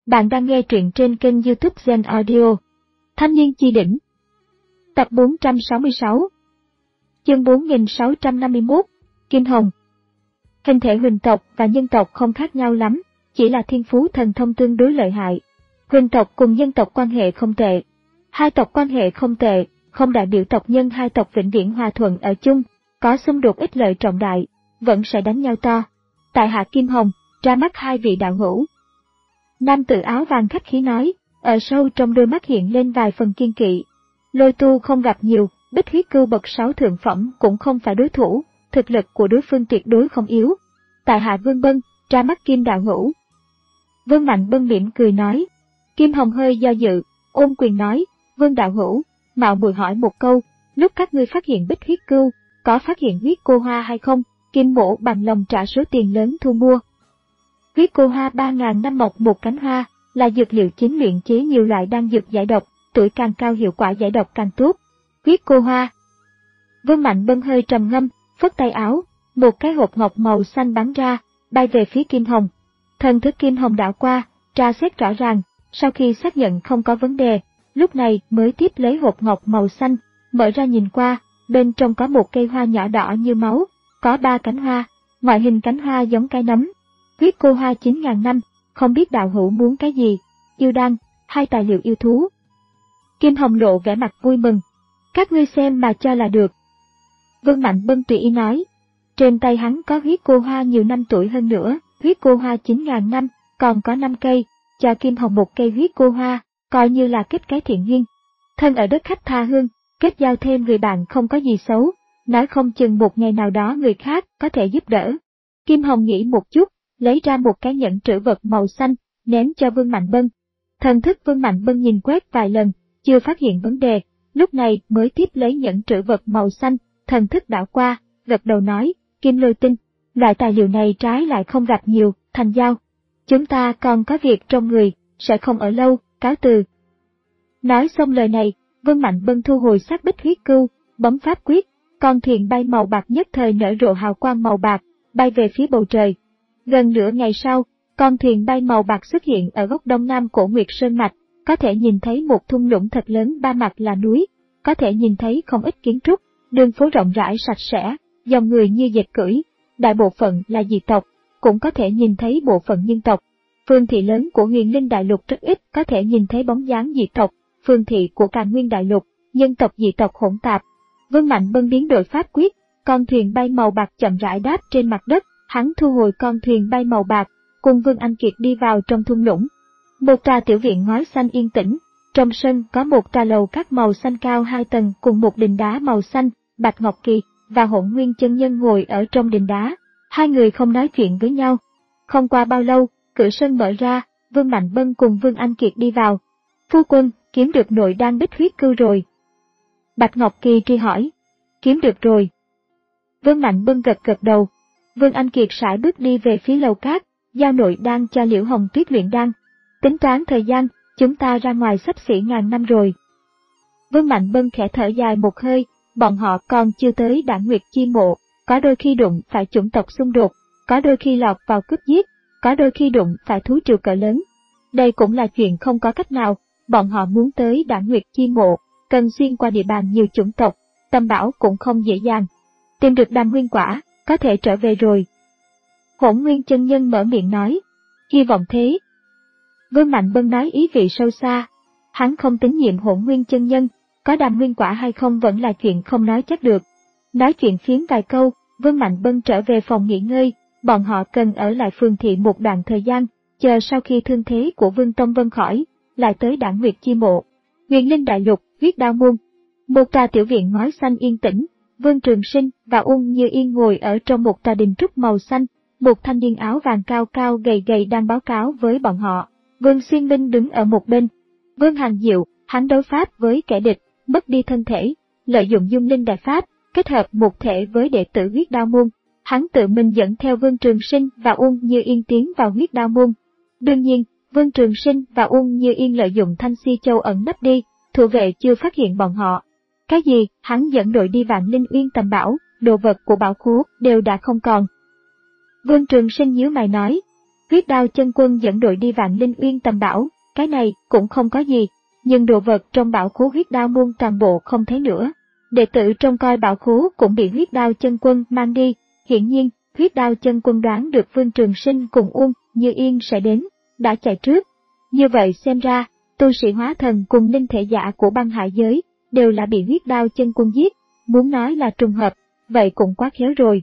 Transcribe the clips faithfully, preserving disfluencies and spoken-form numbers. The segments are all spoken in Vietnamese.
Bạn đang nghe truyện trên kênh YouTube Zen Audio. Thanh niên chi đỉnh. Tập bốn trăm sáu mươi sáu. Chương bốn nghìn sáu trăm năm mươi mốt. Kim Hồng. Hình thể huỳnh tộc và nhân tộc không khác nhau lắm, chỉ là thiên phú thần thông tương đối lợi hại. Huỳnh tộc cùng nhân tộc quan hệ không tệ. Hai tộc quan hệ không tệ, không đại biểu tộc nhân hai tộc vĩnh viễn hòa thuận ở chung, có xung đột ích lợi trọng đại, vẫn sẽ đánh nhau to. Tại hạ Kim Hồng, ra mắt hai vị đạo hữu. Nam tử áo vàng khách khí nói, ở sâu trong đôi mắt hiện lên vài phần kiên kỵ. Lôi tu không gặp nhiều, Bích Huyết Cưu bậc sáu thượng phẩm cũng không phải đối thủ, thực lực của đối phương tuyệt đối không yếu. Tại hạ Vương Bân, ra mắt Kim đạo hữu. Vương Mạnh Bân mỉm cười nói. Kim Hồng hơi do dự, ôm quyền nói, Vương đạo hữu, mạo muội hỏi một câu, lúc các ngươi phát hiện Bích Huyết Cưu, có phát hiện huyết cô hoa hay không? Kim mỗ bằng lòng trả số tiền lớn thu mua. Huyết cô hoa ba ngàn năm mọc một cánh hoa, là dược liệu chính luyện chế nhiều loại đan dược giải độc, tuổi càng cao hiệu quả giải độc càng tốt. Huyết cô hoa. Vương Mạnh Bân hơi trầm ngâm, phất tay áo, một cái hộp ngọc màu xanh bắn ra, bay về phía Kim Hồng. Thần thức Kim Hồng đảo qua, tra xét rõ ràng, sau khi xác nhận không có vấn đề, lúc này mới tiếp lấy hộp ngọc màu xanh, mở ra nhìn qua, bên trong có một cây hoa nhỏ đỏ như máu, có ba cánh hoa, ngoại hình cánh hoa giống cái nấm. Huyết cô hoa chín ngàn năm, không biết đạo hữu muốn cái gì, yêu đan, hai tài liệu yêu thú. Kim Hồng lộ vẻ mặt vui mừng. Các ngươi xem mà cho là được. Vương Mạnh Bân tùy ý nói. Trên tay hắn có huyết cô hoa nhiều năm tuổi hơn nữa, huyết cô hoa chín ngàn năm, còn có năm cây, cho Kim Hồng một cây huyết cô hoa, coi như là kết cái thiện duyên. Thân ở đất khách tha hương, kết giao thêm người bạn không có gì xấu, nói không chừng một ngày nào đó người khác có thể giúp đỡ. Kim Hồng nghĩ một chút, lấy ra một cái nhẫn trữ vật màu xanh, ném cho Vương Mạnh Bân. Thần thức Vương Mạnh Bân nhìn quét vài lần, chưa phát hiện vấn đề, lúc này mới tiếp lấy nhẫn trữ vật màu xanh, thần thức đảo qua, gật đầu nói, Kim Lôi Tinh, loại tài liệu này trái lại không gặp nhiều, thành giao. Chúng ta còn có việc trong người, sẽ không ở lâu, cáo từ. Nói xong lời này, Vương Mạnh Bân thu hồi xác Bích Huyết Cưu, bấm pháp quyết, con thuyền bay màu bạc nhất thời nở rộ hào quang màu bạc, bay về phía bầu trời. Gần nửa ngày sau, con thuyền bay màu bạc xuất hiện ở góc đông nam của Nguyệt Sơn Mạch, có thể nhìn thấy một thung lũng thật lớn ba mặt là núi, có thể nhìn thấy không ít kiến trúc, đường phố rộng rãi sạch sẽ, dòng người như dệt cưỡi, đại bộ phận là dị tộc, cũng có thể nhìn thấy bộ phận nhân tộc. Phương thị lớn của Huyền Linh Đại Lục rất ít có thể nhìn thấy bóng dáng dị tộc, phương thị của Càn Nguyên Đại Lục, nhân tộc dị tộc hỗn tạp. Vương Mạnh Bân biến đổi pháp quyết, con thuyền bay màu bạc chậm rãi đáp trên mặt đất. Hắn thu hồi con thuyền bay màu bạc, cùng Vương Anh Kiệt đi vào trong thung lũng. Một tòa tiểu viện ngói xanh yên tĩnh, trong sân có một tòa lầu các màu xanh cao hai tầng cùng một đình đá màu xanh, Bạch Ngọc Kỳ và Hỗn Nguyên chân nhân ngồi ở trong đình đá. Hai người không nói chuyện với nhau. Không qua bao lâu, cửa sân mở ra, Vương Mạnh Bân cùng Vương Anh Kiệt đi vào. Phu quân, kiếm được nội đan Bích Huyết Cưu rồi. Bạch Ngọc Kỳ truy hỏi. Kiếm được rồi. Vương Mạnh Bân gật gật đầu. Vương Anh Kiệt sải bước đi về phía lầu cát, giao nội đan cho Liễu Hồng Tuyết luyện đan. Tính toán thời gian, chúng ta ra ngoài sắp xỉ ngàn năm rồi. Vương Mạnh Bân khẽ thở dài một hơi, bọn họ còn chưa tới Đản Nguyệt Chi Mộ, có đôi khi đụng phải chủng tộc xung đột, có đôi khi lọt vào cướp giết, có đôi khi đụng phải thú triều cỡ lớn. Đây cũng là chuyện không có cách nào, bọn họ muốn tới Đản Nguyệt Chi Mộ, cần xuyên qua địa bàn nhiều chủng tộc, tâm bảo cũng không dễ dàng. Tìm được đàm nguyên quả, có thể trở về rồi. Hỗn Nguyên chân nhân mở miệng nói, hy vọng thế. Vương Mạnh Bân nói ý vị sâu xa, hắn không tín nhiệm Hỗn Nguyên chân nhân, có đàm nguyên quả hay không vẫn là chuyện không nói chắc được. Nói chuyện phiếm vài câu, Vương Mạnh Bân trở về phòng nghỉ ngơi, bọn họ cần ở lại Phương thị một đoạn thời gian, chờ sau khi thương thế của Vương Tông Vân khỏi, lại tới Đản Nguyệt Chi Mộ. Huyền Linh Đại Lục, Huyết Đao Môn. Một tòa tiểu viện ngói xanh yên tĩnh. Vương Trường Sinh và Uông Như Yên ngồi ở trong một tòa đình trúc màu xanh, một thanh niên áo vàng cao cao gầy gầy đang báo cáo với bọn họ. Vương Xuyên Minh đứng ở một bên. Vương Hàng Diệu, hắn đấu pháp với kẻ địch, mất đi thân thể, lợi dụng dung linh đại pháp, kết hợp một thể với đệ tử Huyết Đao Môn. Hắn tự mình dẫn theo Vương Trường Sinh và Uông Như Yên tiến vào Huyết Đao Môn. Đương nhiên, Vương Trường Sinh và Uông Như Yên lợi dụng Thanh Si Châu ẩn nấp đi, thủ vệ chưa phát hiện bọn họ. Cái gì, hắn dẫn đội đi Vạn Linh Uyên tầm bảo, đồ vật của bảo khố đều đã không còn. Vương Trường Sinh nhíu mày nói, Huyết Đao Chân Quân dẫn đội đi Vạn Linh Uyên tầm bảo, cái này cũng không có gì, nhưng đồ vật trong bảo khố Huyết Đao môn toàn bộ không thấy nữa. Đệ tử trông coi bảo khố cũng bị Huyết Đao Chân Quân mang đi, hiển nhiên, Huyết Đao Chân Quân đoán được Vương Trường Sinh cùng Uông Như Yên sẽ đến, đã chạy trước. Như vậy xem ra, tu sĩ hóa thần cùng linh thể giả của băng hải giới đều là bị Huyết Đao Chân Quân giết, muốn nói là trùng hợp, vậy cũng quá khéo rồi.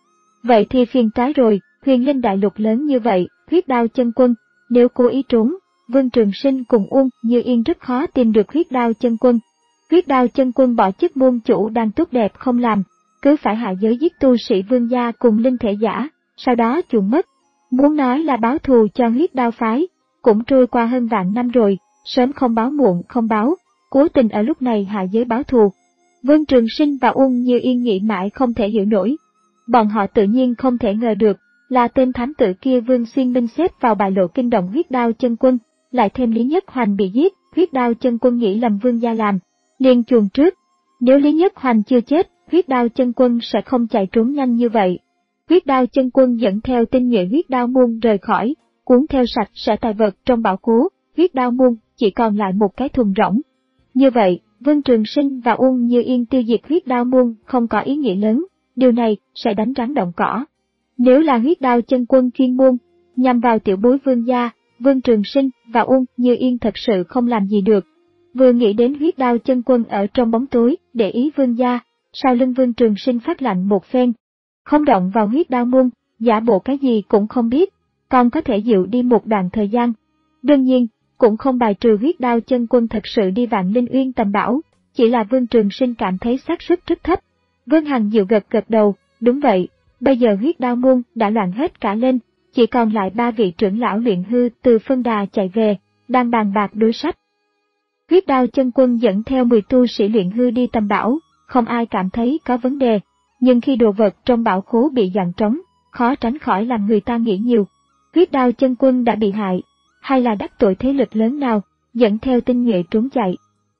Vậy thì phiền toái rồi, huyền linh đại lục lớn như vậy, Huyết Đao Chân Quân, nếu cố ý trốn, Vương Trường Sinh cùng Uông Như Yên rất khó tìm được Huyết Đao Chân Quân. Huyết Đao Chân Quân bỏ chức môn chủ đang tốt đẹp không làm, cứ phải hạ giới giết tu sĩ vương gia cùng linh thể giả, sau đó chuồn mất. Muốn nói là báo thù cho Huyết Đao phái, cũng trôi qua hơn vạn năm rồi, sớm không báo muộn không báo, cố tình ở lúc này hạ giới báo thù. Vương Trường Sinh và Uông Như Yên nghĩ mãi không thể hiểu nổi. Bọn họ tự nhiên không thể ngờ được, là tên thám tử kia Vương Xuyên Minh xếp vào bại lộ kinh động Huyết Đao Chân Quân, lại thêm Lý Nhất Hoành bị giết, Huyết Đao Chân Quân nghĩ lầm vương gia làm, liền chuồn trước. Nếu Lý Nhất Hoành chưa chết, Huyết Đao Chân Quân sẽ không chạy trốn nhanh như vậy. Huyết Đao Chân Quân dẫn theo tinh nhuệ Huyết Đao môn rời khỏi, cuốn theo sạch sẽ tài vật trong bảo khố, Huyết Đao môn chỉ còn lại một cái thùng rỗng. Như vậy, Vương Trường Sinh và Uông Như Yên tiêu diệt Huyết Đao môn không có ý nghĩa lớn, điều này sẽ đánh rắn động cỏ. Nếu là Huyết Đao Chân Quân chuyên môn nhằm vào tiểu bối vương gia, Vương Trường Sinh và Uông Như Yên thật sự không làm gì được. Vừa nghĩ đến Huyết Đao Chân Quân ở trong bóng tối để ý vương gia, sau lưng Vương Trường Sinh phát lạnh một phen, không động vào Huyết Đao môn, giả bộ cái gì cũng không biết, còn có thể dịu đi một đoạn thời gian. Đương nhiên, cũng không bài trừ Huyết Đao Chân Quân thật sự đi Vạn Linh Uyên tầm bảo, chỉ là Vương Trường Sinh cảm thấy xác suất rất thấp. Vương Hằng Diệu gật gật đầu, đúng vậy, bây giờ Huyết Đao môn đã loạn hết cả lên, chỉ còn lại ba vị trưởng lão luyện hư từ phân đà chạy về, đang bàn bạc đối sách. Huyết Đao Chân Quân dẫn theo mười tu sĩ luyện hư đi tầm bảo, không ai cảm thấy có vấn đề, nhưng khi đồ vật trong bảo khố bị dạn trống, khó tránh khỏi làm người ta nghĩ nhiều. Huyết Đao Chân Quân đã bị hại, hay là đắc tội thế lực lớn nào, dẫn theo tinh nhuệ trốn chạy.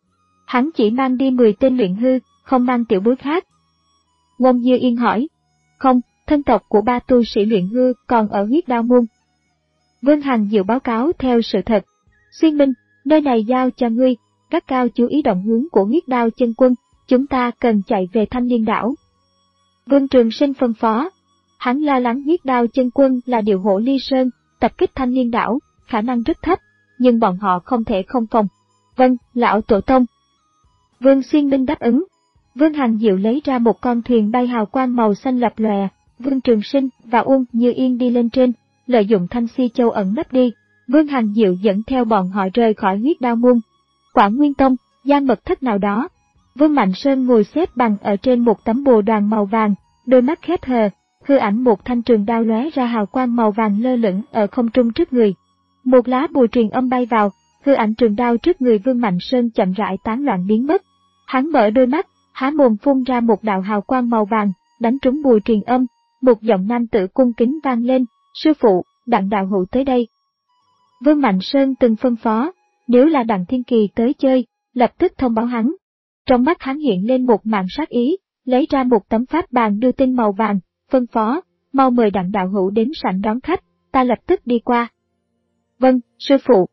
Hắn chỉ mang đi mười tên luyện hư, không mang tiểu bối khác. Uông Như Yên hỏi, không, thân tộc của ba tu sĩ luyện hư còn ở Huyết Đao môn. Vương Hằng Diệu báo cáo theo sự thật. Xuyên Minh, nơi này giao cho ngươi, các cao chú ý động hướng của Huyết Đao Chân Quân, chúng ta cần chạy về Thanh Liên đảo. Vương Trường Sinh phân phó, hắn lo lắng Huyết Đao Chân Quân là điều hổ ly sơn, tập kích Thanh Liên đảo, khả năng rất thấp, nhưng bọn họ không thể không phòng. Vâng, lão tổ tông. Vương Xuyên Minh đáp ứng. Vương Hằng Diệu lấy ra một con thuyền bay hào quang màu xanh lập lòe, Vương Trường Sinh và Uông Như Yên đi lên trên, lợi dụng Thanh Si Châu ẩn nấp đi. Vương Hằng Diệu dẫn theo bọn họ rời khỏi Huyết Đao môn. Quảng Nguyên Tông, gian mật thất nào đó. Vương Mạnh Sơn ngồi xếp bằng ở trên một tấm bồ đoàn màu vàng, đôi mắt khép hờ, hư ảnh một thanh trường đao lóe ra hào quang màu vàng lơ lửng ở không trung trước người. Một lá bùa truyền âm bay vào, hư ảnh trường đao trước người Vương Mạnh Sơn chậm rãi tán loạn biến mất. Hắn mở đôi mắt, há mồm phun ra một đạo hào quang màu vàng, đánh trúng bùa truyền âm, một giọng nam tử cung kính vang lên, sư phụ, Đặng đạo hữu tới đây. Vương Mạnh Sơn từng phân phó, nếu là Đặng Thiên Kỳ tới chơi, lập tức thông báo hắn. Trong mắt hắn hiện lên một màn sát ý, lấy ra một tấm pháp bàn đưa tin màu vàng, phân phó, mau mời Đặng đạo hữu đến sảnh đón khách, ta lập tức đi qua. Vâng, sư phụ.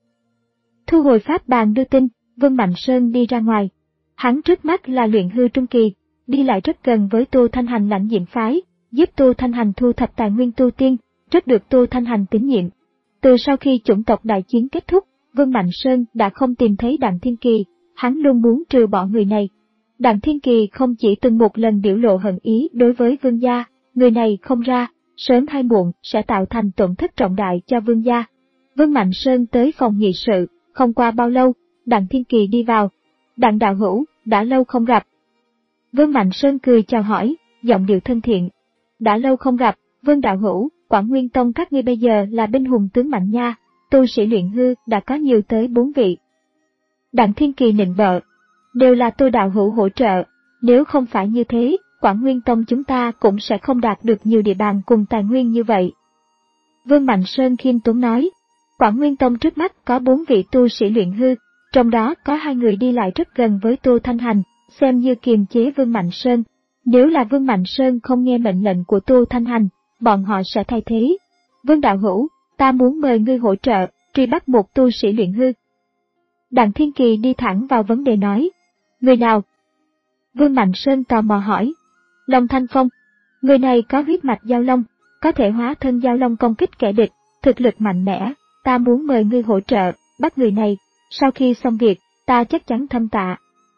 Thu hồi pháp bàn đưa tin, Vương Mạnh Sơn đi ra ngoài. Hắn trước mắt là luyện hư trung kỳ, đi lại rất gần với Tô Thanh Hành lãnh nhiệm phái, giúp Tô Thanh Hành thu thập tài nguyên tu tiên, rất được Tô Thanh Hành tín nhiệm. Từ sau khi chủng tộc đại chiến kết thúc, Vương Mạnh Sơn đã không tìm thấy Đặng Thiên Kỳ, hắn luôn muốn trừ bỏ người này. Đặng Thiên Kỳ không chỉ từng một lần biểu lộ hận ý đối với Vương gia, người này không ra, sớm hay muộn sẽ tạo thành tổn thất trọng đại cho Vương gia. Vương Mạnh Sơn tới phòng nghị sự, không qua bao lâu, Đặng Thiên Kỳ đi vào. Đặng đạo hữu, đã lâu không gặp. Vương Mạnh Sơn cười chào hỏi, giọng điệu thân thiện. Đã lâu không gặp, Vương đạo hữu, Quảng Nguyên Tông các ngươi bây giờ là binh hùng tướng mạnh nha, tu sĩ luyện hư đã có nhiều tới bốn vị. Đặng Thiên Kỳ nịnh bợ, đều là tôi đạo hữu hỗ trợ, nếu không phải như thế, Quảng Nguyên Tông chúng ta cũng sẽ không đạt được nhiều địa bàn cùng tài nguyên như vậy. Vương Mạnh Sơn khiêm tốn nói, Quảng Nguyên Tông trước mắt có bốn vị tu sĩ luyện hư, trong đó có hai người đi lại rất gần với Tô Thanh Hành, xem như kiềm chế Vương Mạnh Sơn. Nếu là Vương Mạnh Sơn không nghe mệnh lệnh của Tô Thanh Hành, bọn họ sẽ thay thế. Vương đạo hữu, ta muốn mời ngươi hỗ trợ, truy bắt một tu sĩ luyện hư. Đặng Thiên Kỳ đi thẳng vào vấn đề nói. Người nào? Vương Mạnh Sơn tò mò hỏi. Long Thanh Phong. Người này có huyết mạch giao long, có thể hóa thân giao long công kích kẻ địch, thực lực mạnh mẽ, ta muốn mời ngươi hỗ trợ, bắt người này, sau khi xong việc, ta chắc chắn thâm tạ.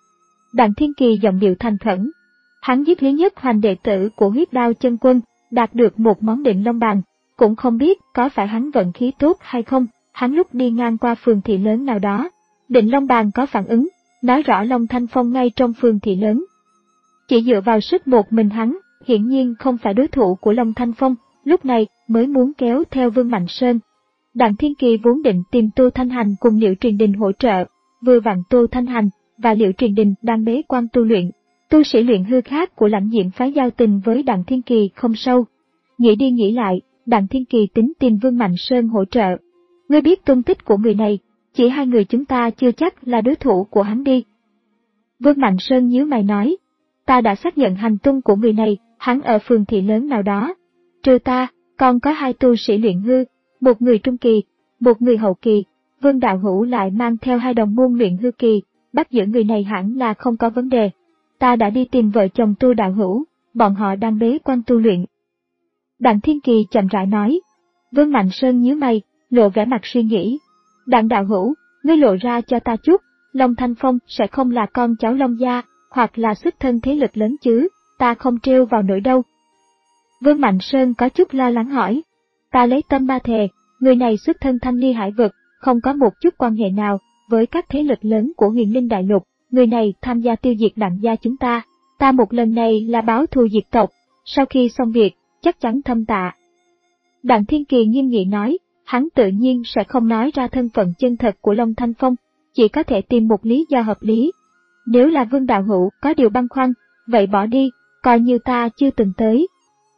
Đặng Thiên Kỳ giọng điệu thành khẩn. Hắn giết Lý Nhất Hoành đệ tử của huyết đao chân quân, đạt được một món định long bàng, cũng không biết có phải hắn vận khí tốt hay không, hắn lúc đi ngang qua phường thị lớn nào đó, định long bàng có phản ứng, nói rõ Long Thanh Phong ngay trong phường thị lớn. Chỉ dựa vào sức một mình hắn, hiển nhiên không phải đối thủ của Long Thanh Phong, lúc này mới muốn kéo theo Vương Mạnh Sơn. Đặng Thiên Kỳ vốn định tìm Tô Thanh Hành cùng Liễu Truyền Đình hỗ trợ, vừa vặn Tô Thanh Hành và Liễu Truyền Đình đang bế quan tu luyện, tu sĩ luyện hư khác của lãnh diệm phái giao tình với Đặng Thiên Kỳ không sâu. Nghĩ đi nghĩ lại, Đặng Thiên Kỳ tính tìm Vương Mạnh Sơn hỗ trợ. Ngươi biết tung tích của người này, chỉ hai người chúng ta chưa chắc là đối thủ của hắn đi. Vương Mạnh Sơn nhíu mày nói, ta đã xác nhận hành tung của người này, hắn ở phường thị lớn nào đó. Trừ ta, còn có hai tu sĩ luyện hư, một người trung kỳ, một người hậu kỳ, Vương Đạo Hữu lại mang theo hai đồng môn luyện hư kỳ, bắt giữ người này hẳn là không có vấn đề. Ta đã đi tìm vợ chồng Tu Đạo Hữu, bọn họ đang bế quan tu luyện. Đặng Thiên Kỳ chậm rãi nói. Vương Mạnh Sơn nhíu mày, lộ vẻ mặt suy nghĩ. Đặng Đạo Hữu, ngươi lộ ra cho ta chút, Long Thanh Phong sẽ không là con cháu Long gia, hoặc là xuất thân thế lực lớn chứ, ta không trêu vào nỗi đâu. Vương Mạnh Sơn có chút lo lắng hỏi. Ta lấy tâm ma thề, người này xuất thân Thanh Ly Hải vực, không có một chút quan hệ nào với các thế lực lớn của Huyền Linh Đại Lục, người này tham gia tiêu diệt Đặng gia chúng ta, ta một lần này là báo thù diệt tộc, sau khi xong việc, chắc chắn thâm tạ. Đặng Thiên Kỳ nghiêm nghị nói, hắn tự nhiên sẽ không nói ra thân phận chân thật của Long Thanh Phong, chỉ có thể tìm một lý do hợp lý. Nếu là Vương Đạo Hữu có điều băn khoăn, vậy bỏ đi, coi như ta chưa từng tới.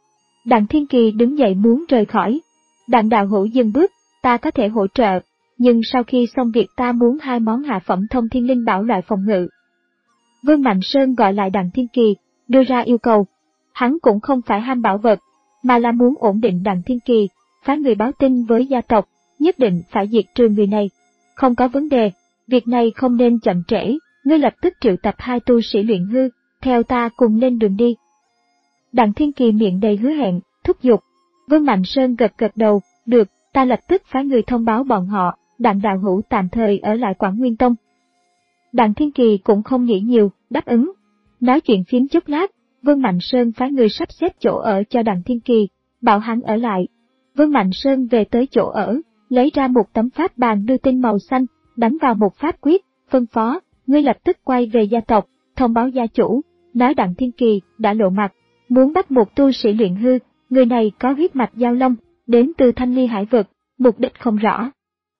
Đặng Thiên Kỳ đứng dậy muốn rời khỏi. Đặng Đạo Hữu dừng bước, ta có thể hỗ trợ, nhưng sau khi xong việc ta muốn hai món hạ phẩm thông thiên linh bảo loại phòng ngự. Vương Mạnh Sơn gọi lại Đặng Thiên Kỳ, đưa ra yêu cầu. Hắn cũng không phải ham bảo vật, mà là muốn ổn định Đặng Thiên Kỳ, phái người báo tin với gia tộc, nhất định phải diệt trừ người này. Không có vấn đề, việc này không nên chậm trễ, ngươi lập tức triệu tập hai tu sĩ luyện hư, theo ta cùng lên đường đi. Đặng Thiên Kỳ miệng đầy hứa hẹn, thúc giục. Vương Mạnh Sơn gật gật đầu, được, ta lập tức phái người thông báo bọn họ, Đặng Đạo Hữu tạm thời ở lại Quảng Nguyên Tông. Đặng Thiên Kỳ cũng không nghĩ nhiều, đáp ứng. Nói chuyện phím chốc lát, Vương Mạnh Sơn phái người sắp xếp chỗ ở cho Đặng Thiên Kỳ, bảo hắn ở lại. Vương Mạnh Sơn về tới chỗ ở, lấy ra một tấm pháp bàn đưa tin màu xanh, đánh vào một pháp quyết, phân phó, ngươi lập tức quay về gia tộc, thông báo gia chủ, nói Đặng Thiên Kỳ đã lộ mặt, muốn bắt một tu sĩ luyện hư, người này có huyết mạch giao long, đến từ Thanh Ly Hải vực, mục đích không rõ.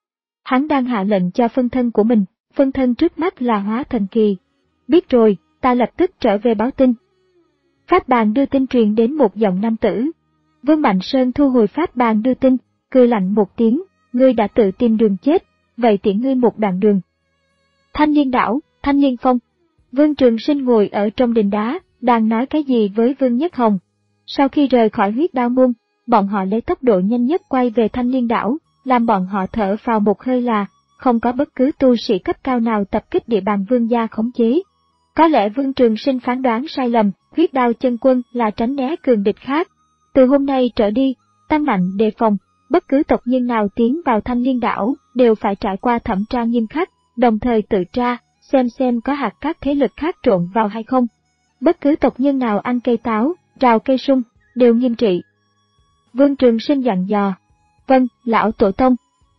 Hắn đang hạ lệnh cho phân thân của mình, phân thân trước mắt là Hóa Thần Kỳ. Biết rồi, ta lập tức trở về báo tin. Pháp bàn đưa tin truyền đến một giọng nam tử. Vương Mạnh Sơn thu hồi pháp bàn đưa tin, cười lạnh một tiếng, ngươi đã tự tìm đường chết, vậy tiễn ngươi một đoạn đường. Thanh Liên đảo, Thanh Liên phong. Vương Trường Sinh ngồi ở trong đình đá, đang nói cái gì với Vương Nhất Hồng. Sau khi rời khỏi huyết đao môn, bọn họ lấy tốc độ nhanh nhất quay về Thanh Liên đảo, làm bọn họ thở vào một hơi là, không có bất cứ tu sĩ cấp cao nào tập kích địa bàn Vương gia khống chế. Có lẽ Vương Trường Sinh phán đoán sai lầm, huyết đao chân quân là tránh né cường địch khác. Từ hôm nay trở đi, tăng mạnh đề phòng, bất cứ tộc nhân nào tiến vào Thanh Liên đảo đều phải trải qua thẩm tra nghiêm khắc, đồng thời tự tra, xem xem có hạt các thế lực khác trộn vào hay không. Bất cứ tộc nhân nào ăn cây táo, rào cây sung, đều nghiêm trị. Vương Trường Sinh dặn dò. Vâng, lão tổ tông.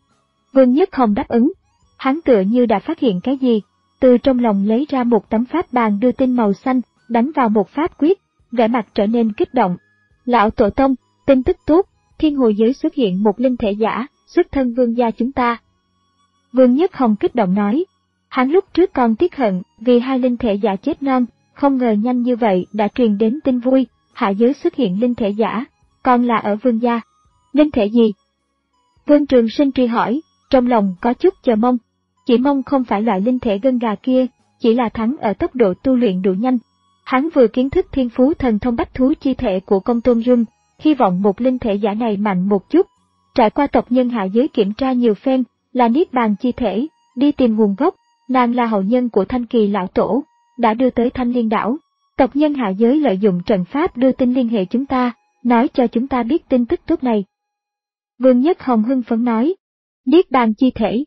Vương Nhất Hồng đáp ứng. Hắn tựa như đã phát hiện cái gì, từ trong lòng lấy ra một tấm pháp bàn đưa tin màu xanh, đánh vào một pháp quyết, vẻ mặt trở nên kích động. Lão tổ tông, tin tức tốt, thiên hồ giới xuất hiện một linh thể giả, xuất thân vương gia chúng ta. Vương Nhất Hồng kích động nói. Hắn lúc trước còn tiếc hận vì hai linh thể giả chết non, không ngờ nhanh như vậy đã truyền đến tin vui, hạ giới xuất hiện linh thể giả, còn là ở vương gia. Linh thể gì? Vương Trường Sinh truy hỏi, trong lòng có chút chờ mong. Chỉ mong không phải loại linh thể gân gà kia, chỉ là thắng ở tốc độ tu luyện đủ nhanh. Hắn vừa kiến thức thiên phú thần thông bách thú chi thể của công tôn Rung, hy vọng một linh thể giả này mạnh một chút. Trải qua tộc nhân hạ giới kiểm tra nhiều phen, là niết bàn chi thể, đi tìm nguồn gốc, nàng là hậu nhân của Thanh Kỳ lão tổ, đã đưa tới Thanh Liên đảo. Tộc nhân hạ giới lợi dụng trận pháp đưa tin liên hệ chúng ta, nói cho chúng ta biết tin tức tốt này. Vương Nhất Hồng hưng phấn nói, niết bàn chi thể.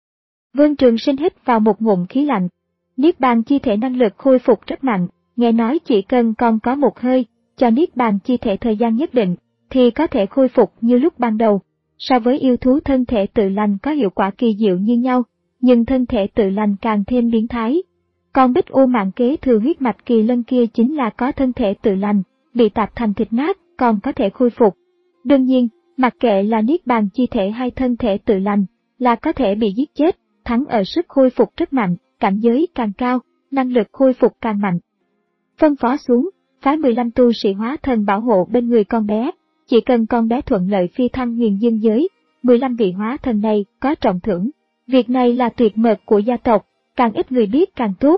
Vương Trường Sinh hít vào một ngụm khí lạnh. Niết bàn chi thể năng lực khôi phục rất mạnh, nghe nói chỉ cần còn có một hơi, cho niết bàn chi thể thời gian nhất định, thì có thể khôi phục như lúc ban đầu. So với yêu thú thân thể tự lành có hiệu quả kỳ diệu như nhau, nhưng thân thể tự lành càng thêm biến thái. Còn Bích U Mạng kế thừa huyết mạch kỳ lân kia chính là có thân thể tự lành, bị tạp thành thịt nát, còn có thể khôi phục. Đương nhiên, mặc kệ là niết bàn chi thể hay thân thể tự lành, là có thể bị giết chết, thắng ở sức khôi phục rất mạnh, cảnh giới càng cao, năng lực khôi phục càng mạnh. Phân phó xuống, phái mười lăm tu sĩ hóa thần bảo hộ bên người con bé, chỉ cần con bé thuận lợi phi thăng huyền dương giới, mười lăm vị hóa thần này có trọng thưởng. Việc này là tuyệt mật của gia tộc, càng ít người biết càng tốt.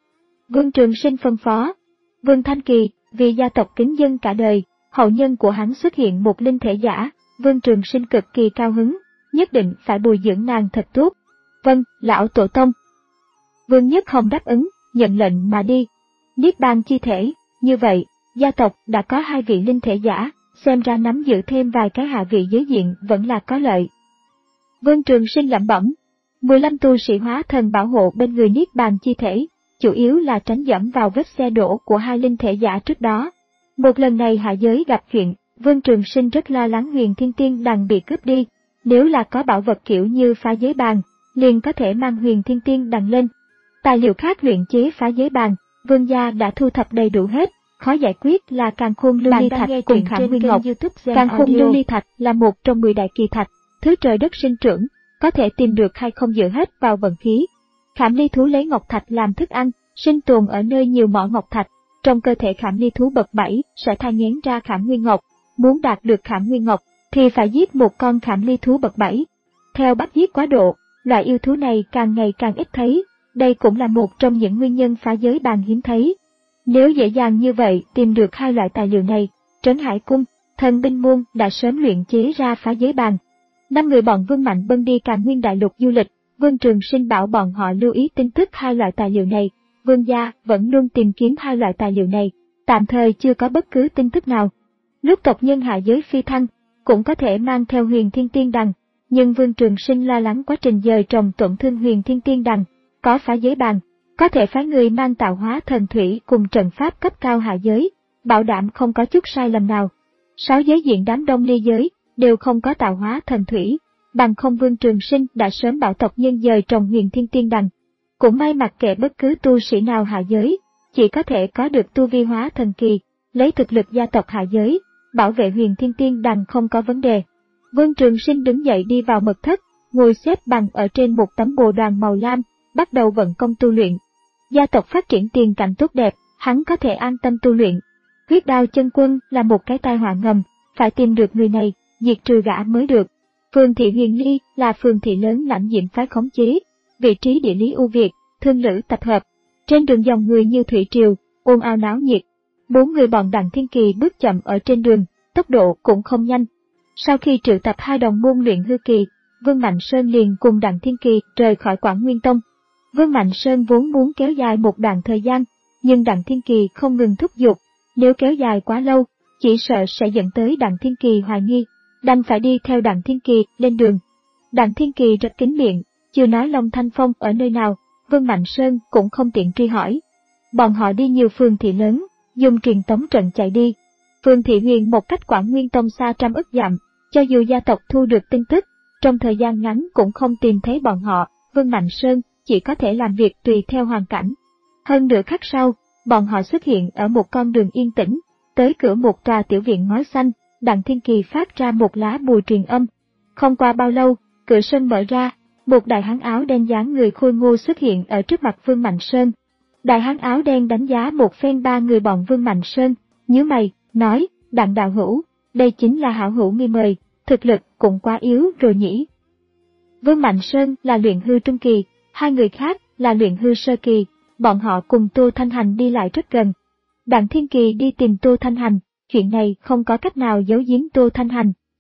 Vương Trường Sinh phân phó. Vương Thanh Kỳ, vì gia tộc kính dân cả đời, hậu nhân của hắn xuất hiện một linh thể giả, Vương Trường Sinh cực kỳ cao hứng, nhất định phải bồi dưỡng nàng thật tốt. Vâng, lão tổ tông. Vương Nhất Hồng đáp ứng, nhận lệnh mà đi. Niết bàn chi thể, như vậy, gia tộc đã có hai vị linh thể giả, xem ra nắm giữ thêm vài cái hạ vị giới diện vẫn là có lợi. Vương Trường Sinh lẩm bẩm, mười lăm tu sĩ hóa thần bảo hộ bên người niết bàn chi thể, chủ yếu là tránh dẫm vào vết xe đổ của hai linh thể giả trước đó. Một lần này hạ giới gặp chuyện, Vương Trường Sinh rất lo lắng huyền thiên tiên đằng bị cướp đi, nếu là có bảo vật kiểu như phá giới bàn, liền có thể mang huyền thiên tiên đằng lên. Tài liệu khác luyện chế phá giới bàn, Vương gia đã thu thập đầy đủ hết, khó giải quyết là càn khôn lưu ly thạch cùng khảm nguyên ngọc. Càn khôn lưu ly thạch là một trong mười đại kỳ thạch, thứ trời đất sinh trưởng, có thể tìm được hay không dựa hết vào vận khí. Khảm ly thú lấy ngọc thạch làm thức ăn, sinh tồn ở nơi nhiều mỏ ngọc thạch, trong cơ thể khảm ly thú bậc bảy sẽ thai nghén ra khảm nguyên ngọc, muốn đạt được khảm nguyên ngọc thì phải giết một con khảm ly thú bậc bảy. Theo bắt giết quá độ, loại yêu thú này càng ngày càng ít thấy, đây cũng là một trong những nguyên nhân phá giới bàn hiếm thấy. Nếu dễ dàng như vậy tìm được hai loại tài liệu này, Trấn Hải Cung, Thần Binh Môn đã sớm luyện chế ra phá giới bàn. Năm người bọn Vương Mạnh Bân đi Càn Nguyên đại lục du lịch, Vương Trường Sinh bảo bọn họ lưu ý tin tức hai loại tài liệu này. Vương gia vẫn luôn tìm kiếm hai loại tài liệu này, tạm thời chưa có bất cứ tin tức nào. Lúc tộc nhân hạ giới phi thăng, cũng có thể mang theo huyền thiên tiên đằng, nhưng Vương Trường Sinh lo lắng quá trình dời trồng tổn thương huyền thiên tiên đằng, có phá giới bàn, có thể phái người mang tạo hóa thần thủy cùng trận pháp cấp cao hạ giới, bảo đảm không có chút sai lầm nào. Sáu giới diện đám đông ly giới đều không có tạo hóa thần thủy, bằng không Vương Trường Sinh đã sớm bảo tộc nhân dời trồng huyền thiên tiên đằng. Cũng may mặc kệ bất cứ tu sĩ nào hạ giới, chỉ có thể có được tu vi hóa thần kỳ, lấy thực lực gia tộc hạ giới, bảo vệ huyền thiên tiên đằng không có vấn đề. Vương Trường Sinh đứng dậy đi vào mật thất, ngồi xếp bằng ở trên một tấm bồ đoàn màu lam, bắt đầu vận công tu luyện. Gia tộc phát triển tiền cảnh tốt đẹp, hắn có thể an tâm tu luyện. Huyết Đao Chân Quân là một cái tai họa ngầm, phải tìm được người này, diệt trừ gã mới được. Phường thị Huyền Ly là phường thị lớn lãnh diệm phái khống chế, vị trí địa lý ưu việt, thương lữ tập hợp. Trên đường dòng người như thủy triều, ồn ào náo nhiệt. Bốn người bọn Đặng Thiên Kỳ bước chậm ở trên đường, tốc độ cũng không nhanh. Sau khi triệu tập hai đồng môn luyện hư kỳ, Vương Mạnh Sơn liền cùng Đặng Thiên Kỳ rời khỏi Quảng Nguyên Tông. Vương Mạnh Sơn vốn muốn kéo dài một đoạn thời gian, nhưng Đặng Thiên Kỳ không ngừng thúc giục, nếu kéo dài quá lâu, chỉ sợ sẽ dẫn tới Đặng Thiên Kỳ hoài nghi, đành phải đi theo Đặng Thiên Kỳ lên đường. Đặng Thiên Kỳ rất kín miệng, chưa nói Long Thanh Phong ở nơi nào, Vương Mạnh Sơn cũng không tiện truy hỏi. Bọn họ đi nhiều phường thị lớn, dùng truyền tống trận chạy đi. Phường thị Huyền một cách Quảng Nguyên Tông xa trăm ức dặm, cho dù gia tộc thu được tin tức, trong thời gian ngắn cũng không tìm thấy bọn họ, Vương Mạnh Sơn chỉ có thể làm việc tùy theo hoàn cảnh. Hơn nửa khắc sau, bọn họ xuất hiện ở một con đường yên tĩnh, tới cửa một tòa tiểu viện ngói xanh, Đặng Thiên Kỳ phát ra một lá bùa truyền âm. Không qua bao lâu, cửa sân mở ra, một đại hán áo đen dáng người khôi ngô xuất hiện ở trước mặt Vương Mạnh Sơn. Đại hán áo đen đánh giá một phen ba người bọn Vương Mạnh Sơn, nhíu mày, nói, Đặng đạo hữu, đây chính là hảo hữu nghi mời, thực lực cũng quá yếu rồi nhỉ. Vương Mạnh Sơn là luyện hư trung kỳ, hai người khác là luyện hư sơ kỳ, bọn họ cùng Tô Thanh Hành đi lại rất gần. Đặng Thiên Kỳ đi tìm Tô Thanh Hành, chuyện này không có cách nào giấu giếm Tô Thanh Hành,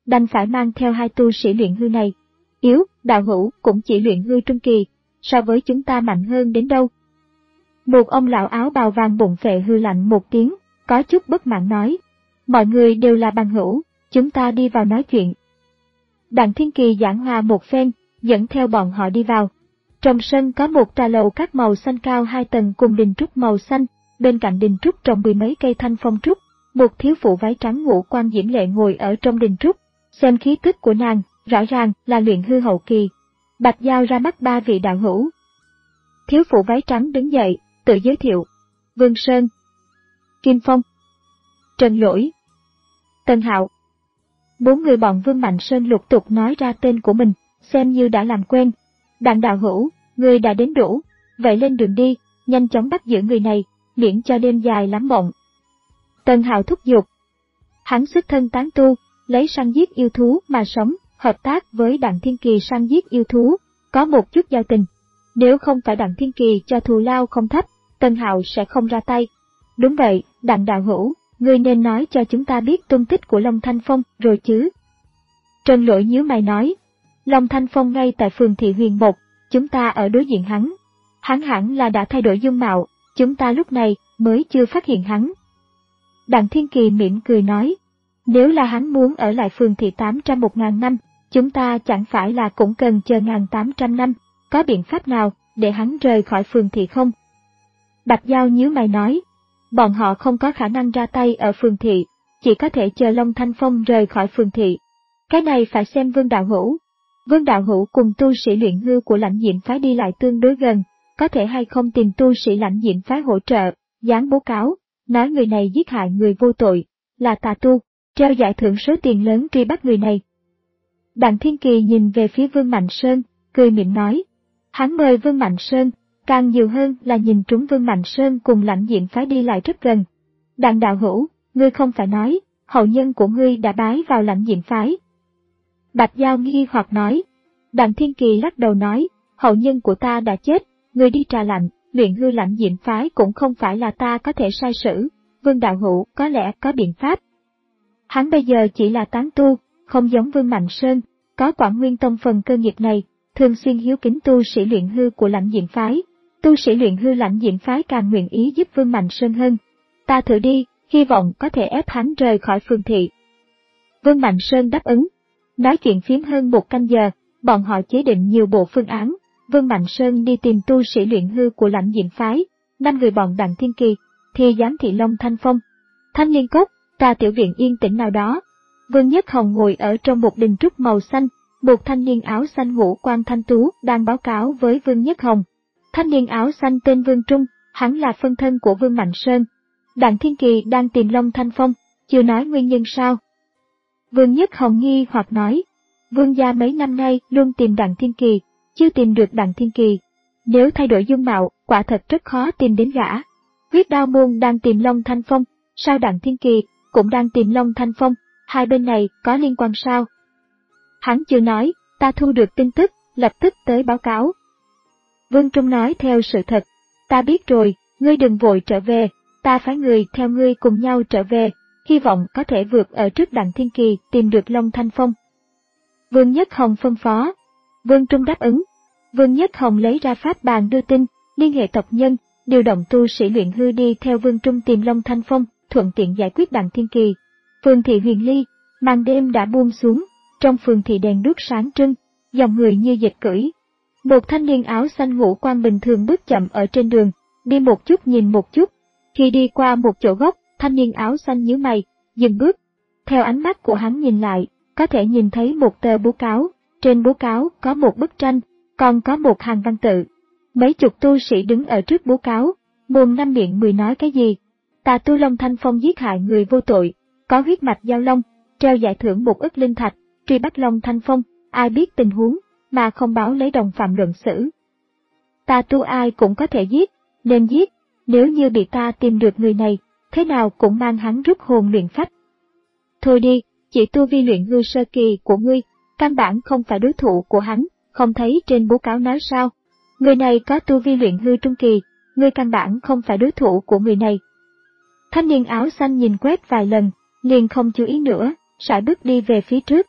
đành phải mang theo hai tu sĩ luyện hư này. Yếu, đạo hữu cũng chỉ luyện hư trung kỳ, so với chúng ta mạnh hơn đến đâu. Một ông lão áo bào vàng bụng phệ hư lạnh một tiếng, có chút bất mãn nói. Mọi người đều là bằng hữu, chúng ta đi vào nói chuyện. Đặng Thiên Kỳ giảng hòa một phen, dẫn theo bọn họ đi vào. Trong sân có một trà lầu các màu xanh cao hai tầng cùng đình trúc màu xanh, bên cạnh đình trúc trồng mười mấy cây thanh phong trúc, một thiếu phụ váy trắng ngũ quan diễm lệ ngồi ở trong đình trúc, xem khí tức của nàng, rõ ràng là luyện hư hậu kỳ. Bạch Giao ra mắt ba vị đạo hữu. Thiếu phụ váy trắng đứng dậy, tự giới thiệu. Vương Sơn, Kim Phong, Trần Lỗi, Tân Hạo. Bốn người bọn Vương Mạnh Sơn lục tục nói ra tên của mình, xem như đã làm quen. Đặng đạo hữu, người đã đến đủ, vậy lên đường đi, nhanh chóng bắt giữ người này, miễn cho đêm dài lắm mộng. Tân Hạo thúc giục. Hắn xuất thân tán tu, lấy săn giết yêu thú mà sống, hợp tác với Đặng Thiên Kỳ săn giết yêu thú, có một chút giao tình. Nếu không phải Đặng Thiên Kỳ cho thù lao không thấp, Tân Hạo sẽ không ra tay. Đúng vậy, Đặng đạo hữu, ngươi nên nói cho chúng ta biết tung tích của Long Thanh Phong rồi chứ. Trần Lỗi nhíu mày nói. Long Thanh Phong ngay tại phường Thị Huyền một, chúng ta ở đối diện hắn. Hắn hẳn là đã thay đổi dung mạo, chúng ta lúc này mới chưa phát hiện hắn. Đặng Thiên Kỳ mỉm cười nói. Nếu là hắn muốn ở lại phường Thị tám trăm một ngàn năm, chúng ta chẳng phải là cũng cần chờ ngàn tám trăm năm, có biện pháp nào để hắn rời khỏi phường Thị không? Bạch Giao nhíu mày nói. Bọn họ không có khả năng ra tay ở phường Thị, chỉ có thể chờ Long Thanh Phong rời khỏi phường Thị. Cái này phải xem Vương đạo hữu. Vương đạo hữu cùng tu sĩ luyện hư của Lãnh Diệm phái đi lại tương đối gần, có thể hay không tìm tu sĩ Lãnh Diệm phái hỗ trợ, dán bố cáo, nói người này giết hại người vô tội, là tà tu, treo giải thưởng số tiền lớn truy bắt người này. Đặng Thiên Kỳ nhìn về phía Vương Mạnh Sơn, cười mỉm nói. Hắn mời Vương Mạnh Sơn, càng nhiều hơn là nhìn trúng Vương Mạnh Sơn cùng Lãnh Diệm phái đi lại rất gần. Đặng đạo hữu, ngươi không phải nói, hậu nhân của ngươi đã bái vào Lãnh Diệm phái. Bạch Giao nghi hoặc nói. Đặng Thiên Kỳ lắc đầu nói, hậu nhân của ta đã chết, ngươi đi trà lạnh, luyện hư Lãnh Diệm phái cũng không phải là ta có thể sai sử, Vương đạo hữu có lẽ có biện pháp. Hắn bây giờ chỉ là tán tu, không giống Vương Mạnh Sơn, có Quảng Nguyên Tông phần cơ nghiệp này, thường xuyên hiếu kính tu sĩ luyện hư của Lãnh Diệm phái. Tu sĩ luyện hư Lãnh Diệm phái càng nguyện ý giúp Vương Mạnh Sơn hơn. Ta thử đi, hy vọng có thể ép hắn rời khỏi phường Thị. Vương Mạnh Sơn đáp ứng. Nói chuyện phiếm hơn một canh giờ, bọn họ chế định nhiều bộ phương án. Vương Mạnh Sơn đi tìm tu sĩ luyện hư của Lãnh Diệm phái, năm người bọn Đặng Thiên Kỳ, thì giám thị Long Thanh Phong. Thanh Liên Cốc, trà tiểu viện yên tĩnh nào đó. Vương Nhất Hồng ngồi ở trong một đình trúc màu xanh, một thanh niên áo xanh ngũ quan thanh tú đang báo cáo với Vương Nhất Hồng. Thanh niên áo xanh tên Vương Trung, hắn là phân thân của Vương Mạnh Sơn. Đặng Thiên Kỳ đang tìm Long Thanh Phong, chưa nói nguyên nhân sao. Vương Nhất Hồng nghi hoặc nói, Vương gia mấy năm nay luôn tìm Đặng Thiên Kỳ, chưa tìm được Đặng Thiên Kỳ. Nếu thay đổi dung mạo, quả thật rất khó tìm đến gã. Huyết Đao Môn đang tìm Long Thanh Phong, sao Đặng Thiên Kỳ cũng đang tìm Long Thanh Phong, hai bên này có liên quan sao? Hắn chưa nói, ta thu được tin tức, lập tức tới báo cáo. Vương Trung nói theo sự thật, ta biết rồi, ngươi đừng vội trở về, ta phái người theo ngươi cùng nhau trở về, hy vọng có thể vượt ở trước Đặng Thiên Kỳ tìm được Long Thanh Phong. Vương Nhất Hồng phân phó. Vương Trung đáp ứng. Vương Nhất Hồng lấy ra pháp bàn đưa tin, liên hệ tộc nhân, điều động tu sĩ luyện hư đi theo Vương Trung tìm Long Thanh Phong, thuận tiện giải quyết Đặng Thiên Kỳ. Phường Thị Huyền Ly, màn đêm đã buông xuống, trong phường thị đèn đuốc sáng trưng, dòng người như dịch cưỡi. Một thanh niên áo xanh ngũ quan bình thường bước chậm ở trên đường, đi một chút nhìn một chút. Khi đi qua một chỗ gốc, thanh niên áo xanh nhíu mày, dừng bước. Theo ánh mắt của hắn nhìn lại, có thể nhìn thấy một tờ bố cáo, trên bố cáo có một bức tranh, còn có một hàng văn tự. Mấy chục tu sĩ đứng ở trước bố cáo, mồm năm miệng mười nói cái gì. Tà tu Long Thanh Phong giết hại người vô tội, có huyết mạch giao long, treo giải thưởng một ức linh thạch, truy bắt Long Thanh Phong, ai biết tình huống, mà không báo lấy đồng phạm luận xử. Tà tu ai cũng có thể giết, nên giết, nếu như bị ta tìm được người này, thế nào cũng mang hắn rút hồn luyện phách. Thôi đi, chỉ tu vi luyện hư sơ kỳ của ngươi, căn bản không phải đối thủ của hắn, không thấy trên bố cáo nói sao. Người này có tu vi luyện hư trung kỳ, ngươi căn bản không phải đối thủ của người này. Thanh niên áo xanh nhìn quét vài lần, liền không chú ý nữa, sải bước đi về phía trước,